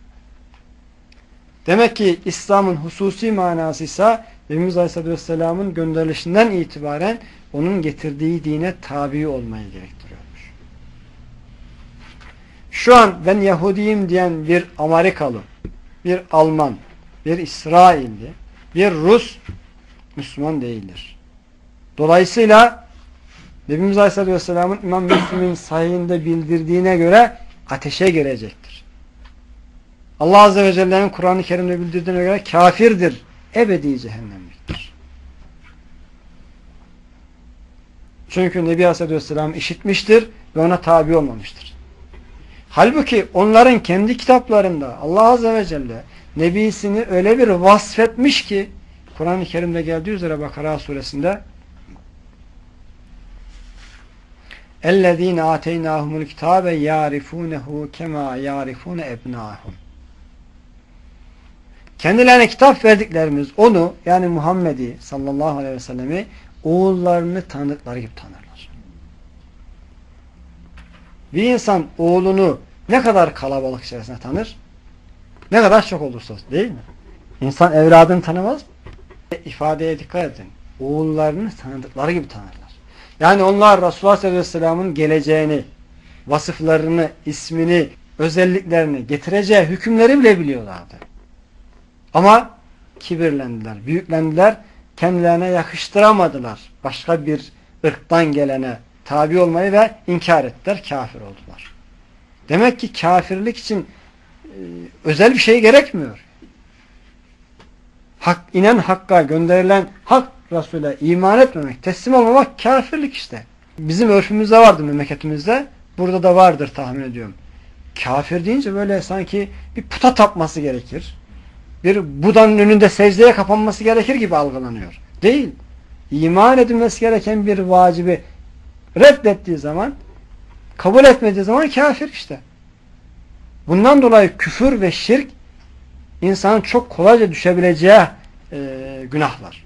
Demek ki İslam'ın hususi manası ise Nebimiz Aleyhisselatü Vesselam'ın gönderilişinden itibaren onun getirdiği dine tabi olmayı gerektiriyormuş. Şu an ben Yahudiyim diyen bir Amerikalı, bir Alman, bir İsrailli, bir Rus Müslüman değildir. Dolayısıyla Nebimiz Aleyhisselatü Vesselam'ın İmam Müslim'in sahihinde bildirdiğine göre ateşe girecektir. Allah Azze ve Celle'nin Kur'an-ı Kerim'de bildirdiğine göre kafirdir. Ebedi cehennemliktir. Çünkü Nebi Aleyhisselatü Vesselam işitmiştir ve ona tabi olmamıştır. Halbuki onların kendi kitaplarında Allah Azze ve Celle Nebisini öyle bir vasfetmiş ki Kur'an-ı Kerim'de geldiği üzere Bakara suresinde اَلَّذ۪ينَ آتَيْنَاهُمُ الْكِتَابَ يَعْرِفُونَهُ كَمَا يَعْرِفُونَ اَبْنَاهُمْ Kendilerine kitap verdiklerimiz onu, yani Muhammed'i sallallahu aleyhi ve sellemi oğullarını tanıdıkları gibi tanırlar. Bir insan oğlunu ne kadar kalabalık içerisinde tanır? Ne kadar çok olursa olsun, değil mi? İnsan evladını tanımaz mı? İfadeye dikkat edin. Oğullarını tanıdıkları gibi tanırlar. Yani onlar Resulullah sallallahu aleyhi ve sellem'in geleceğini, vasıflarını, ismini, özelliklerini, getireceği hükümleri bile biliyorlardı. Ama kibirlendiler, büyüklendiler, kendilerine yakıştıramadılar. Başka bir ırktan gelene tabi olmayı ve inkar ettiler, kafir oldular. Demek ki kafirlik için e, özel bir şey gerekmiyor. Hak, inen Hakk'a gönderilen Hak Resul'e iman etmemek, teslim olmamak kafirlik işte. Bizim örfümüzde vardı memleketimizde, burada da vardır tahmin ediyorum. Kafir deyince böyle sanki bir puta tapması gerekir. Bir Buda'nın önünde secdeye kapanması gerekir gibi algılanıyor. Değil. İman edilmesi gereken bir vacibi reddettiği zaman, kabul etmediği zaman kafir işte. Bundan dolayı küfür ve şirk insanın çok kolayca düşebileceği e, günahlar.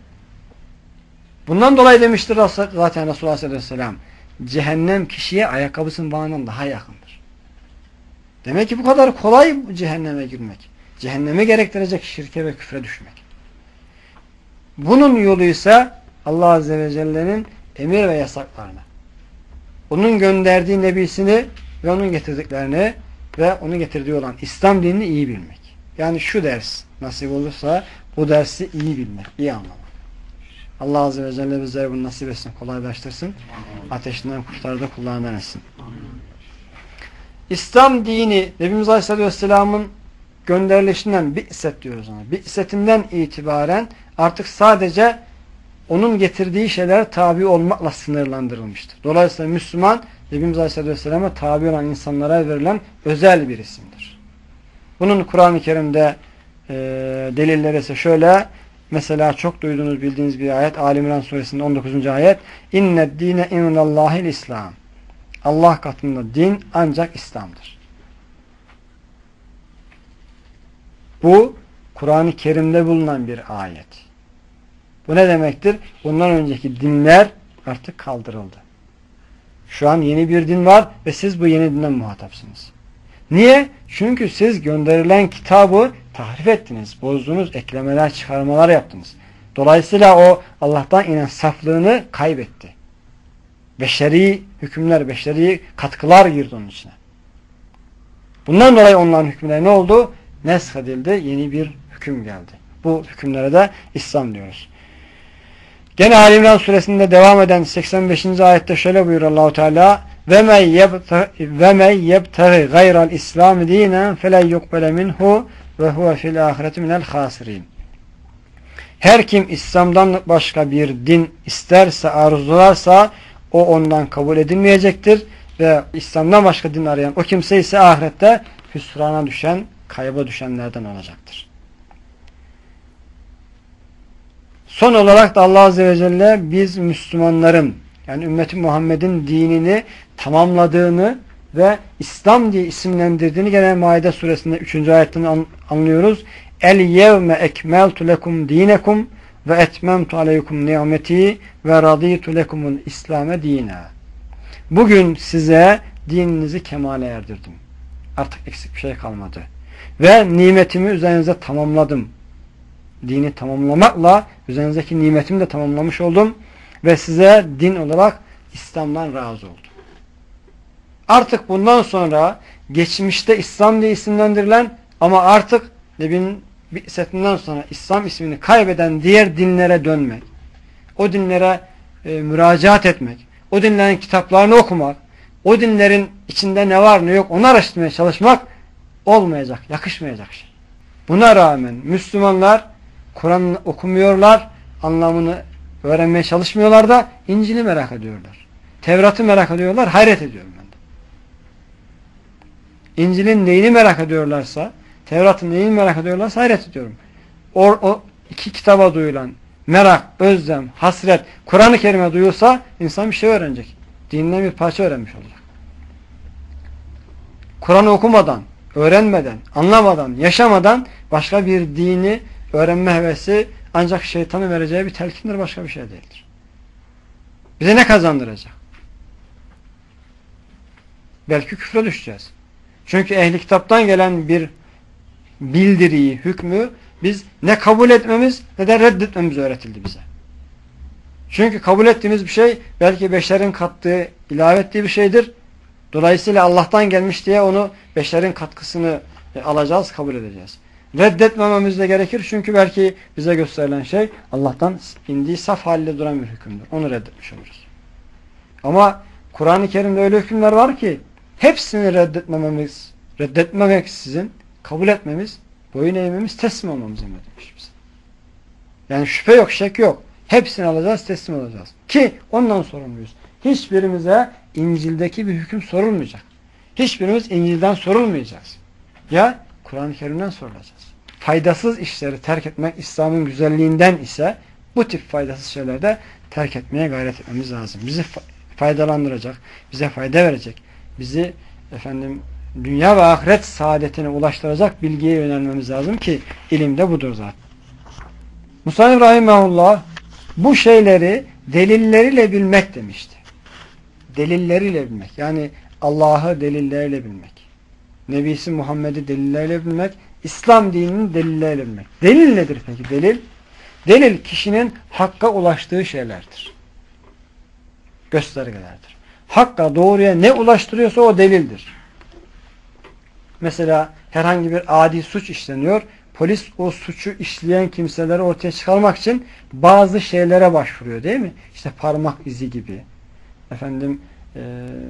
Bundan dolayı demiştir zaten Resulullah Aleyhisselam, cehennem kişiye ayakkabısının bağından daha yakındır. Demek ki bu kadar kolay cehenneme girmek. Cehenneme gerektirecek şirke ve küfre düşmek. Bunun yolu ise Allah Azze ve Celle'nin emir ve yasaklarına. Onun gönderdiği nebisini ve onun getirdiklerini ve onun getirdiği olan İslam dinini iyi bilmek. Yani şu ders nasip olursa bu dersi iyi bilmek, iyi anlamak. Allah Azze ve Celle bizlere bunu nasip etsin, kolaylaştırsın. Ateşinden kurtardı, kullarından etsin. İslam dini Nebimiz Aleyhisselatü Vesselam'ın gönderilişinden bi'set diyoruz ona. Bi'setinden itibaren artık sadece onun getirdiği şeylere tabi olmakla sınırlandırılmıştır. Dolayısıyla Müslüman Nebimiz Aleyhisselatü Vesselam'a tabi olan insanlara verilen özel bir isimdir. Bunun Kur'an-ı Kerim'de e, delilleri ise şöyle, mesela çok duyduğunuz, bildiğiniz bir ayet, Ali İmran suresinin on dokuzuncu ayet, İnned dine innallahil İslam. Allah katında din ancak İslam'dır. Bu Kur'an-ı Kerim'de bulunan bir ayet. Bu ne demektir? Bundan önceki dinler artık kaldırıldı. Şu an yeni bir din var ve siz bu yeni dinden muhatapsınız. Niye? Çünkü siz gönderilen kitabı tahrif ettiniz, bozdunuz, eklemeler, çıkarmalar yaptınız. Dolayısıyla o Allah'tan inen saflığını kaybetti. Beşeri hükümler, beşeri katkılar girdi onun içine. Bundan dolayı onların hükümleri ne oldu? Nesk edildi, yeni bir hüküm geldi. Bu hükümlere de İslam diyoruz. Gene Ali İmran suresinde devam eden seksen beşinci ayette şöyle buyuruyor Allahu Teala: "Ve men yebtagi gayral İslam dinen felen yukbele minhu ve huve fil ahireti minel hasirin." Her kim İslam'dan başka bir din isterse, arzularsa o ondan kabul edilmeyecektir ve İslam'dan başka din arayan o kimse ise ahirette hüsrana düşen, kayba düşenlerden olacaktır. Son olarak da Allah Azze ve Celle biz Müslümanların, yani ümmeti Muhammed'in dinini tamamladığını ve İslam diye isimlendirdiğini gene Maide suresinde üçüncü ayetten anlıyoruz. El yevme ekmeltu lekum dinekum ve etmemtu aleykum ni'meti ve raditu lekumul İslame dina. Bugün size dininizi kemale erdirdim. Artık eksik bir şey kalmadı. Ve nimetimi üzerinize tamamladım. Dini tamamlamakla üzerinizdeki nimetimi de tamamlamış oldum ve size din olarak İslam'dan razı oldum. Artık bundan sonra geçmişte İslam diye isimlendirilen ama artık Nebinin bi'setinden sonra İslam ismini kaybeden diğer dinlere dönmek, o dinlere e, müracaat etmek, o dinlerin kitaplarını okumak, o dinlerin içinde ne var ne yok onu araştırmaya çalışmak olmayacak, yakışmayacak şey. Buna rağmen Müslümanlar Kur'an'ı okumuyorlar, anlamını öğrenmeye çalışmıyorlar da İncil'i merak ediyorlar. Tevrat'ı merak ediyorlar, hayret ediyorum ben de. İncil'in neyini merak ediyorlarsa, Tevrat'ın neyini merak ediyorlarsa hayret ediyorum. O, o iki kitaba duyulan merak, özlem, hasret, Kur'an-ı Kerim'e duyulsa insan bir şey öğrenecek. Dininden bir parça öğrenmiş olacak. Kur'an'ı okumadan, öğrenmeden, anlamadan, yaşamadan başka bir dini öğrenme hevesi ancak şeytanın vereceği bir telkindir, başka bir şey değildir. Bize ne kazandıracak? Belki küfre düşeceğiz. Çünkü ehli kitaptan gelen bir bildiriyi, hükmü biz ne kabul etmemiz ne de reddetmemiz öğretildi bize. Çünkü kabul ettiğimiz bir şey belki beşerin kattığı, ilave ettiği bir şeydir. Dolayısıyla Allah'tan gelmiş diye onu beşerin katkısını alacağız, kabul edeceğiz. Reddetmememiz de gerekir çünkü belki bize gösterilen şey Allah'tan indiği saf halde duran bir hükümdür. Onu reddetmiş oluruz. Ama Kur'an-ı Kerim'de öyle hükümler var ki hepsini reddetmememiz, reddetmemek sizin kabul etmemiz, boyun eğmemiz, teslim olmamız emredilmiş bize. Yani şüphe yok, şek yok. Hepsini alacağız, teslim olacağız. Ki ondan sorumluyuz. Hiçbirimize İncil'deki bir hüküm sorulmayacak. Hiçbirimiz İncil'den sorulmayacağız. Ya Kur'an-ı Kerim'den sorulacağız. Faydasız işleri terk etmek İslam'ın güzelliğinden ise bu tip faydasız şeyleri de terk etmeye gayret etmemiz lazım. Bizi faydalandıracak, bize fayda verecek, bizi efendim dünya ve ahiret saadetine ulaştıracak bilgiye yönelmemiz lazım ki ilim de budur zaten. Musannif rahimehullah bu şeyleri delilleriyle bilmek demişti. Delilleriyle bilmek. Yani Allah'ı delilleriyle bilmek. Nebisi Muhammed'i delilleriyle bilmek. İslam dinini delilleriyle bilmek. Delil nedir peki? Delil. Delil kişinin hakka ulaştığı şeylerdir. Göstergelerdir. Hakka, doğruya ne ulaştırıyorsa o delildir. Mesela herhangi bir adi suç işleniyor. Polis o suçu işleyen kimseleri ortaya çıkarmak için bazı şeylere başvuruyor değil mi? İşte parmak izi gibi. Efendim e,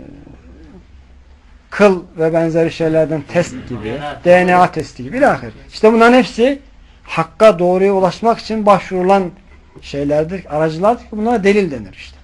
kıl ve benzeri şeylerden test gibi. D N A testi gibi. İlahir. İşte bunların hepsi hakka, doğruya ulaşmak için başvurulan şeylerdir. Aracılardır ki bunlara delil denir işte.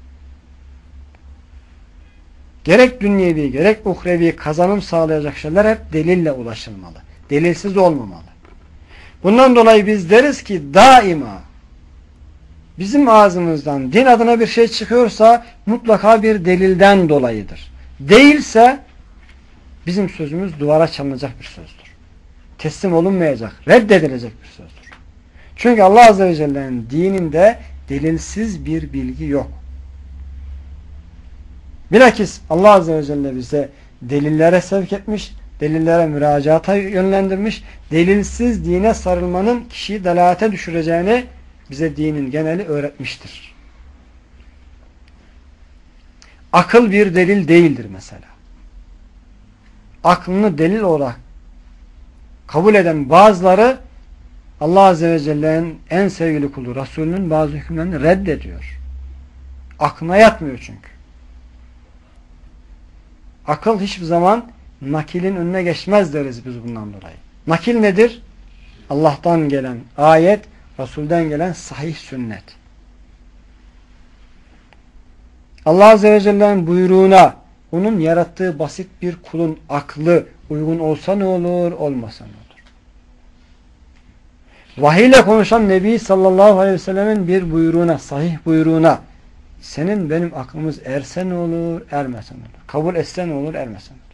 Gerek dünyevi, gerek uhrevi kazanım sağlayacak şeyler hep delille ulaşılmalı. Delilsiz olmamalı. Bundan dolayı biz deriz ki daima bizim ağzımızdan din adına bir şey çıkıyorsa mutlaka bir delilden dolayıdır. Değilse bizim sözümüz duvara çalınacak bir sözdür. teslim olunmayacak, reddedilecek bir sözdür. Çünkü Allah Azze ve Celle'nin dininde delilsiz bir bilgi yok. Bilakis Allah Azze ve Celle bize delillere sevk etmiş, delillere müracaata yönlendirmiş, delilsiz dine sarılmanın kişiyi dalalete düşüreceğini bize dinin geneli öğretmiştir. Akıl bir delil değildir mesela. Aklını delil olarak kabul eden bazıları Allah Azze ve Celle'nin en sevgili kulu Resulünün bazı hükümlerini reddediyor. Aklına yatmıyor çünkü. Akıl hiçbir zaman nakilin önüne geçmez deriz biz bundan dolayı. Nakil nedir? Allah'tan gelen ayet, Resul'den gelen sahih sünnet. Allah Azze ve Celle'nin buyruğuna, onun yarattığı basit bir kulun aklı uygun olsa ne olur, olmasa ne olur? Vahiy ile konuşan Nebi sallallahu aleyhi ve sellemin bir buyruğuna, sahih buyruğuna, senin benim aklımız erse ne olur, ermese ne olur? Kabul etse ne olur, ermese ne olur?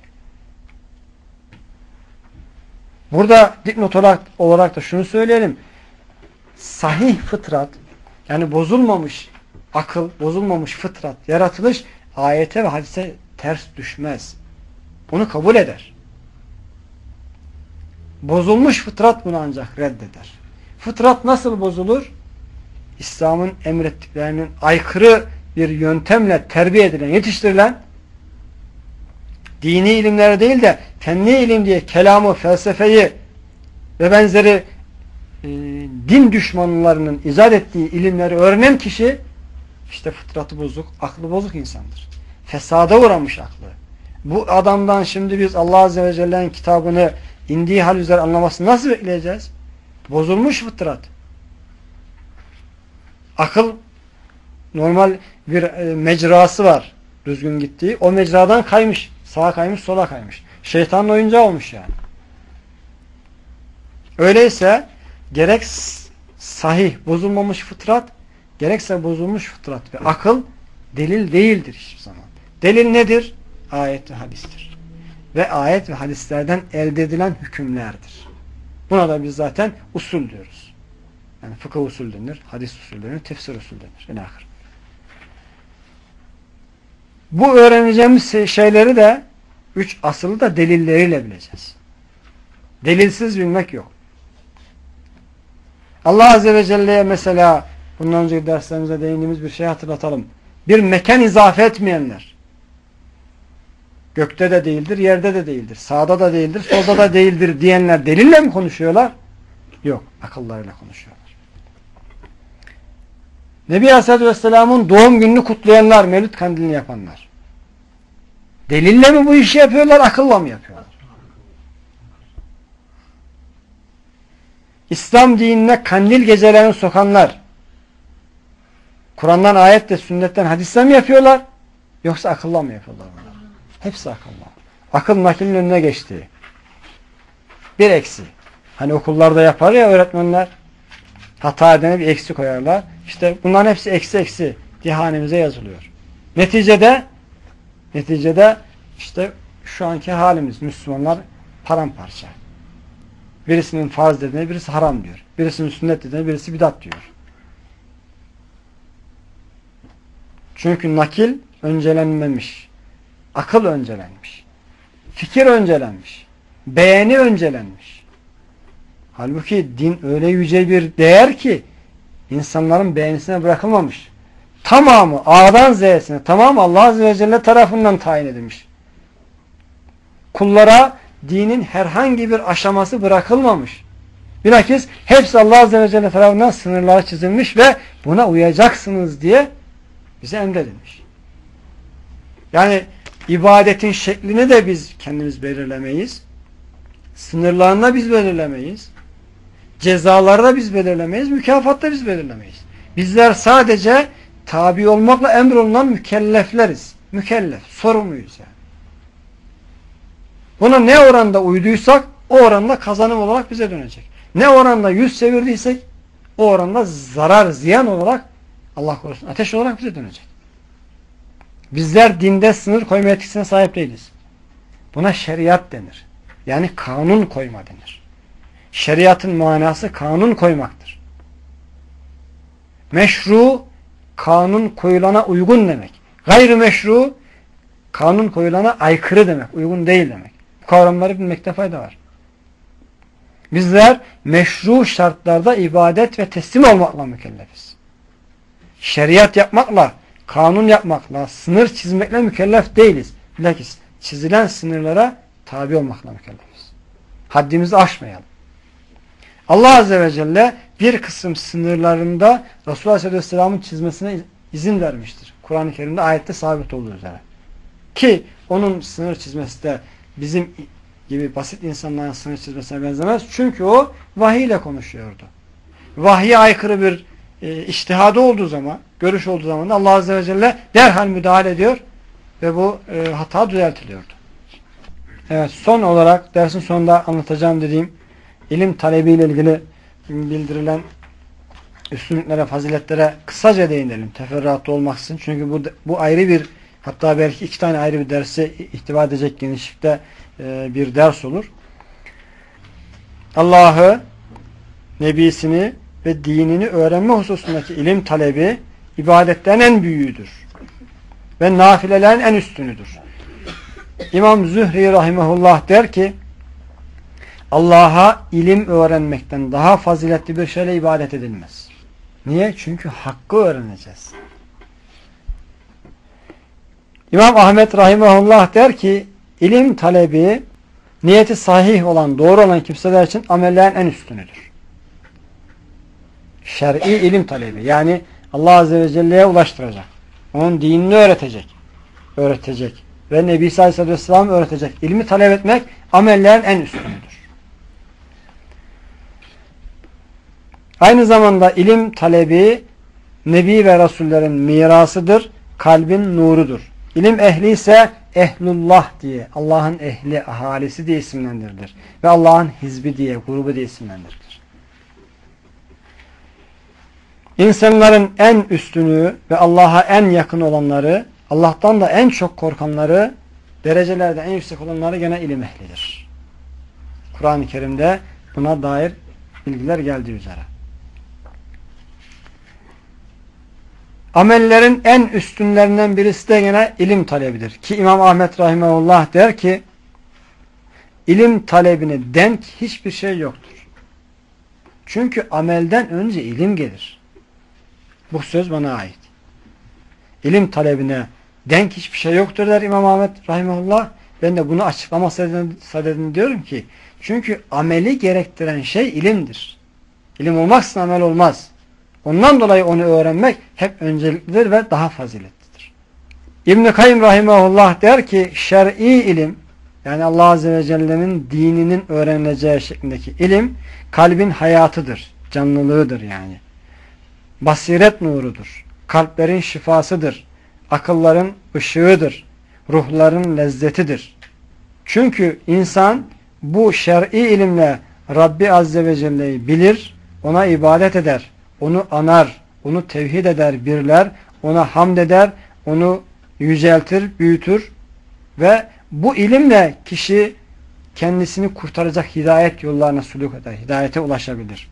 Burada dipnot olarak, olarak da şunu söyleyelim. Sahih fıtrat, yani bozulmamış akıl, bozulmamış fıtrat, yaratılış ayete ve hadise ters düşmez. Onu kabul eder. Bozulmuş fıtrat bunu ancak reddeder. Fıtrat nasıl bozulur? İslam'ın emrettiklerinin aykırı bir yöntemle terbiye edilen, yetiştirilen, dini ilimlere değil de fenni ilim diye kelamı, felsefeyi ve benzeri e, din düşmanlarının icat ettiği ilimleri öğrenen kişi işte fıtratı bozuk, aklı bozuk insandır. Fesada uğramış aklı. Bu adamdan şimdi biz Allah Azze ve Celle'nin kitabını indiği hal üzere anlamasını nasıl bekleyeceğiz? Bozulmuş fıtrat. Akıl normal bir e, mecrası var. Düzgün gittiği. O mecradan kaymış. Sağa kaymış, sola kaymış. Şeytanın oyuncağı olmuş yani. Öyleyse gerek sahih, bozulmamış fıtrat, gerekse bozulmuş fıtrat ve akıl delil değildir hiçbir zaman. Delil nedir? Ayet ve hadistir. Ve ayet ve hadislerden elde edilen hükümlerdir. Buna da biz zaten usul diyoruz. Yani fıkıh usul denir, hadis usul denir, tefsir usul denir. İlahir. Bu öğreneceğimiz şeyleri de üç asılı da delilleriyle bileceğiz. Delilsiz bilmek yok. Allah Azze ve Celle'ye mesela bundan önceki derslerimize değindiğimiz bir şey hatırlatalım. Bir mekan izafe etmeyenler. Gökte de değildir, yerde de değildir. Sağda da değildir, solda da değildir diyenler delille mi konuşuyorlar? Yok, akıllarıyla konuşuyorlar. Nebi Aleyhisselatü Vesselam'ın doğum gününü kutlayanlar, Mevlid kandilini yapanlar. Delille mi bu işi yapıyorlar, akılla mı yapıyorlar? İslam dinine kandil gecelerini sokanlar, Kur'an'dan ayetle, sünnetten, hadisle mi yapıyorlar? Yoksa akılla mı yapıyorlar bunlar? Hepsi akılla. Akıl nakilin önüne geçti. Bir eksi. Hani okullarda yapar ya öğretmenler, hata edene bir eksi koyarlar. İşte bunların hepsi eksi eksi diye hanemize yazılıyor. Neticede neticede işte şu anki halimiz, Müslümanlar paramparça. Birisinin farz dediğine birisi haram diyor. Birisinin sünnet dediğine birisi bidat diyor. Çünkü nakil öncelenmemiş. Akıl öncelenmiş. Fikir öncelenmiş. Beğeni öncelenmiş. Halbuki din öyle yüce bir değer ki insanların beğenisine bırakılmamış. Tamamı A'dan Z'sine, tamamı Allah Azze ve Celle tarafından tayin edilmiş. Kullara dinin herhangi bir aşaması bırakılmamış. Bilakis hepsi Allah Azze ve Celle tarafından sınırlar çizilmiş ve buna uyacaksınız diye bize emredilmiş. Yani ibadetin şeklini de biz kendimiz belirlemeyiz. Sınırlarını da biz belirlemeyiz. Cezaları da biz belirlemeyiz. Mükafatı da biz belirlemeyiz. Bizler sadece tabi olmakla emrolunan mükellefleriz. Mükellef, sorumluyuz yani. Buna ne oranda uyduysak o oranda kazanım olarak bize dönecek. Ne oranda yüz çevirdiysek o oranda zarar, ziyan olarak Allah korusun ateş olarak bize dönecek. Bizler dinde sınır koyma yetkisine sahip değiliz. Buna şeriat denir. Yani kanun koyma denir. Şeriatın manası kanun koymaktır. Meşru, kanun koyulana uygun demek. Gayrı meşru, kanun koyulana aykırı demek, uygun değil demek. Bu kavramları bilmekte fayda var. Bizler meşru şartlarda ibadet ve teslim olmakla mükellefiz. Şeriat yapmakla, kanun yapmakla, sınır çizmekle mükellef değiliz. Bilakis çizilen sınırlara tabi olmakla mükellefiz. Haddimizi aşmayalım. Allah Azze ve Celle bir kısım sınırlarında Resulullah Aleyhisselam'ın çizmesine izin vermiştir. Kur'an-ı Kerim'de ayette sabit olduğu üzere. Ki onun sınır çizmesi de bizim gibi basit insanların sınır çizmesine benzemez. Çünkü o vahiy ile konuşuyordu. Vahye aykırı bir e, içtihadı olduğu zaman, görüş olduğu zaman Allah Azze ve Celle derhal müdahale ediyor ve bu e, hata düzeltiliyordu. Evet, son olarak dersin sonunda anlatacağım dediğim ilim talebiyle ilgili bildirilen üstünlüklere, faziletlere kısaca değinelim. Teferruatlı olmaksızın. Çünkü bu, bu ayrı bir, hatta belki iki tane ayrı bir derse ihtiva edecek genişlikte e, bir ders olur. Allah'ı, Nebisini ve dinini öğrenme hususundaki ilim talebi ibadetten en büyüğüdür. Ve nafilelerin en üstünüdür. İmam Zühri rahimehullah der ki, Allah'a ilim öğrenmekten daha faziletli bir şeyle ibadet edilmez. Niye? Çünkü hakkı öğreneceğiz. İmam Ahmet rahimehullah der ki, ilim talebi niyeti sahih olan, doğru olan kimseler için amellerin en üstünüdür. Şer'i ilim talebi. Yani Allah Azze ve Celle'ye ulaştıracak. Onun dinini öğretecek. Öğretecek. Ve Nebi Aleyhisselam öğretecek. İlmi talep etmek amellerin en üstünüdür. Aynı zamanda ilim talebi Nebi ve Resullerin mirasıdır. Kalbin nurudur. İlim ehli ise ehlullah diye, Allah'ın ehli, ahalisi diye isimlendirilir. Ve Allah'ın hizbi diye, grubu diye isimlendirilir. İnsanların en üstünü ve Allah'a en yakın olanları, Allah'tan da en çok korkanları, derecelerde en yüksek olanları gene ilim ehlidir. Kur'an-ı Kerim'de buna dair bilgiler geldiği üzere. Amellerin en üstünlerinden birisi de gene ilim talebidir. Ki İmam Ahmet rahimehullah der ki, ilim talebine denk hiçbir şey yoktur. Çünkü amelden önce ilim gelir. Bu söz bana ait. İlim talebine denk hiçbir şey yoktur der İmam Ahmet rahimehullah. Ben de bunu açıklama sadedini diyorum ki, çünkü ameli gerektiren şey ilimdir. İlim olmazsa amel olmaz. Ondan dolayı onu öğrenmek hep önceliklidir ve daha faziletlidir. İbn-i Kayyim rahimehullah der ki, şer'i ilim, yani Allah Azze ve Celle'nin dininin öğrenileceği şeklindeki ilim, kalbin hayatıdır, canlılığıdır yani. Basiret nurudur, kalplerin şifasıdır, akılların ışığıdır, ruhların lezzetidir. Çünkü insan bu şer'i ilimle Rabbi Azze ve Celle'yi bilir, ona ibadet eder, onu anar, onu tevhid eder, birler, ona hamd eder, onu yüceltir, büyütür ve bu ilimle kişi kendisini kurtaracak hidayet yollarına suluk eder, hidayete ulaşabilir.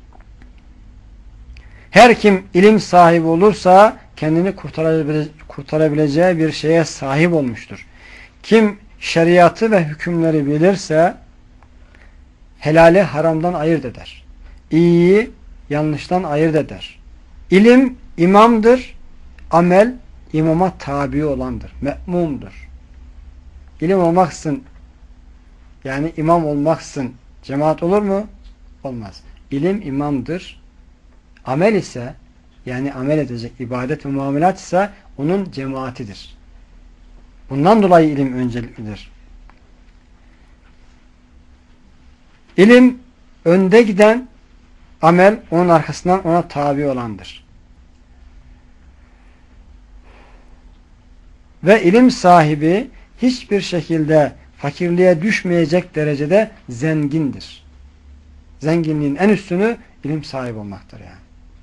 Her kim ilim sahibi olursa kendini kurtarabile kurtarabileceği bir şeye sahip olmuştur. Kim şeriatı ve hükümleri bilirse helali haramdan ayırt eder. İyiyi yanlıştan ayırt eder. İlim imamdır, amel imama tabi olandır, me'mumdur. İlim olmaksın, yani imam olmaksın cemaat olur mu? Olmaz. İlim imamdır, amel ise, yani amel edecek ibadet ve muamelat ise onun cemaatidir. Bundan dolayı ilim önceliklidir. İlim önde giden, amel onun arkasından ona tabi olandır. Ve ilim sahibi hiçbir şekilde fakirliğe düşmeyecek derecede zengindir. Zenginliğin en üstünü ilim sahibi olmaktır yani.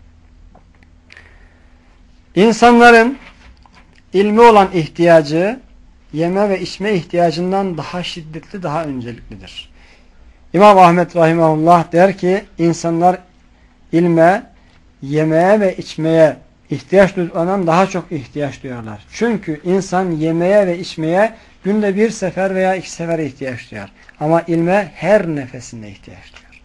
İnsanların ilmi olan ihtiyacı yeme ve içme ihtiyacından daha şiddetli, daha önceliklidir. İmam Ahmed rahimahullah der ki insanlar ilme, yemeye ve içmeye ihtiyaç duyduğundan daha çok ihtiyaç duyarlar. Çünkü insan yemeye ve içmeye günde bir sefer veya iki sefer ihtiyaç duyar. Ama ilme her nefesinde ihtiyaç duyar.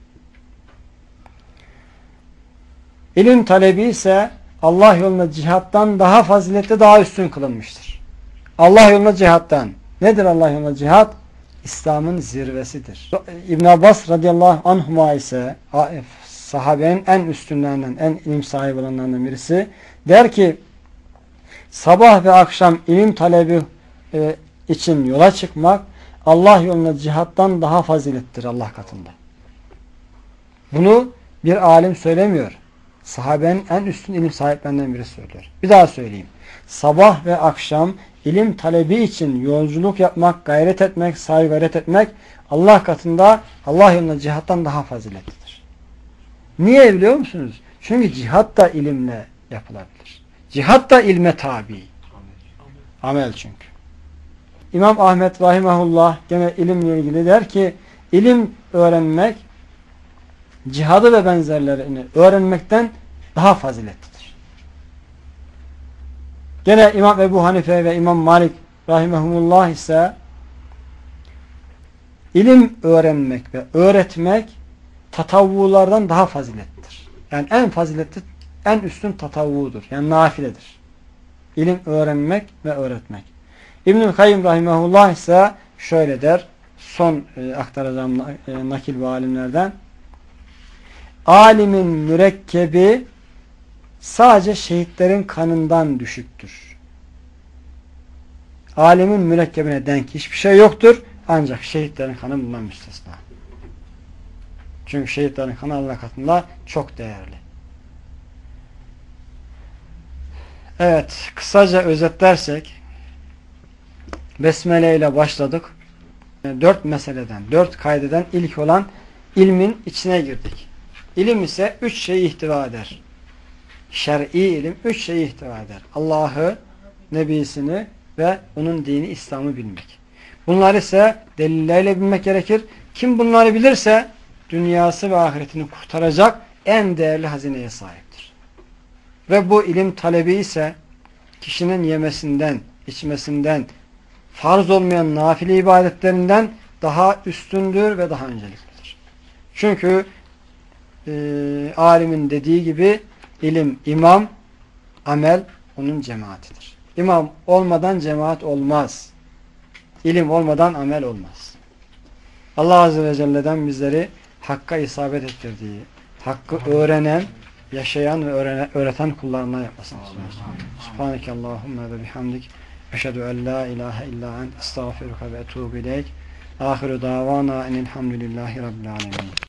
İlim talebi ise Allah yolunda cihattan daha faziletli, daha üstün kılınmıştır. Allah yolunda cihattan. Nedir Allah yolunda cihat? İslam'ın zirvesidir. İbn Abbas radıyallahu anhuma ise sahabenin en üstünlerinden, en ilim sahibi olanlarından birisi. Der ki sabah ve akşam ilim talebi e, için yola çıkmak Allah yolunda cihattan daha fazilettir Allah katında. Bunu bir alim söylemiyor. Sahabenin en üstün ilim sahiplerinden biri söylüyor. Bir daha söyleyeyim. Sabah ve akşam ilim talebi için yolculuk yapmak, gayret etmek, sahi gayret etmek Allah katında Allah yolunda cihattan daha faziletlidir. Niye biliyor musunuz? Çünkü cihat da ilimle yapılabilir. Cihat da ilme tabi. Amel çünkü. İmam Ahmed rahimahullah gene ilimle ilgili der ki ilim öğrenmek cihadı ve benzerlerini öğrenmekten daha faziletlidir. Gene İmam Ebu Hanife ve İmam Malik rahimahumullah ise ilim öğrenmek ve öğretmek tatavvulardan daha faziletlidir. Yani en faziletli, en üstün tatavvudur. Yani nafiledir. İlim öğrenmek ve öğretmek. İbnül Kayyim rahimahullah ise şöyle der. Son e, aktaracağım e, nakil ve alimlerden. Alimin mürekkebi sadece şehitlerin kanından düşüktür. Alimin mürekkebine denk hiçbir şey yoktur. Ancak şehitlerin kanı bundan müstesna. Çünkü şehitlerin kanı Allah katında çok değerli. Evet, kısaca özetlersek Besmele ile başladık. Dört meseleden, dört kaydeden ilk olan ilmin içine girdik. İlim ise üç şeyi ihtiva eder. Şer'i ilim üç şeyi ihtiva eder. Allah'ı, Nebisini ve onun dini İslam'ı bilmek. Bunlar ise delillerle bilmek gerekir. Kim bunları bilirse dünyası ve ahiretini kurtaracak en değerli hazineye sahiptir. Ve bu ilim talebi ise kişinin yemesinden, içmesinden, farz olmayan nafile ibadetlerinden daha üstündür ve daha önceliklidir. Çünkü e, alimin dediği gibi ilim imam, amel onun cemaatidir. İmam olmadan cemaat olmaz. İlim olmadan amel olmaz. Allah Azze ve Celle'den bizleri hakka isabet ettirdiği, hakkı öğrenen, yaşayan ve öğrenen, öğreten kullarına yapmasını istiyoruz. Subhaneke Allahümme ve bihamdik. Eşhedü en la ilahe illa ent estağfiruka ve etubu ileyk. Ahiru davana enilhamdülillahi rabbil alemin.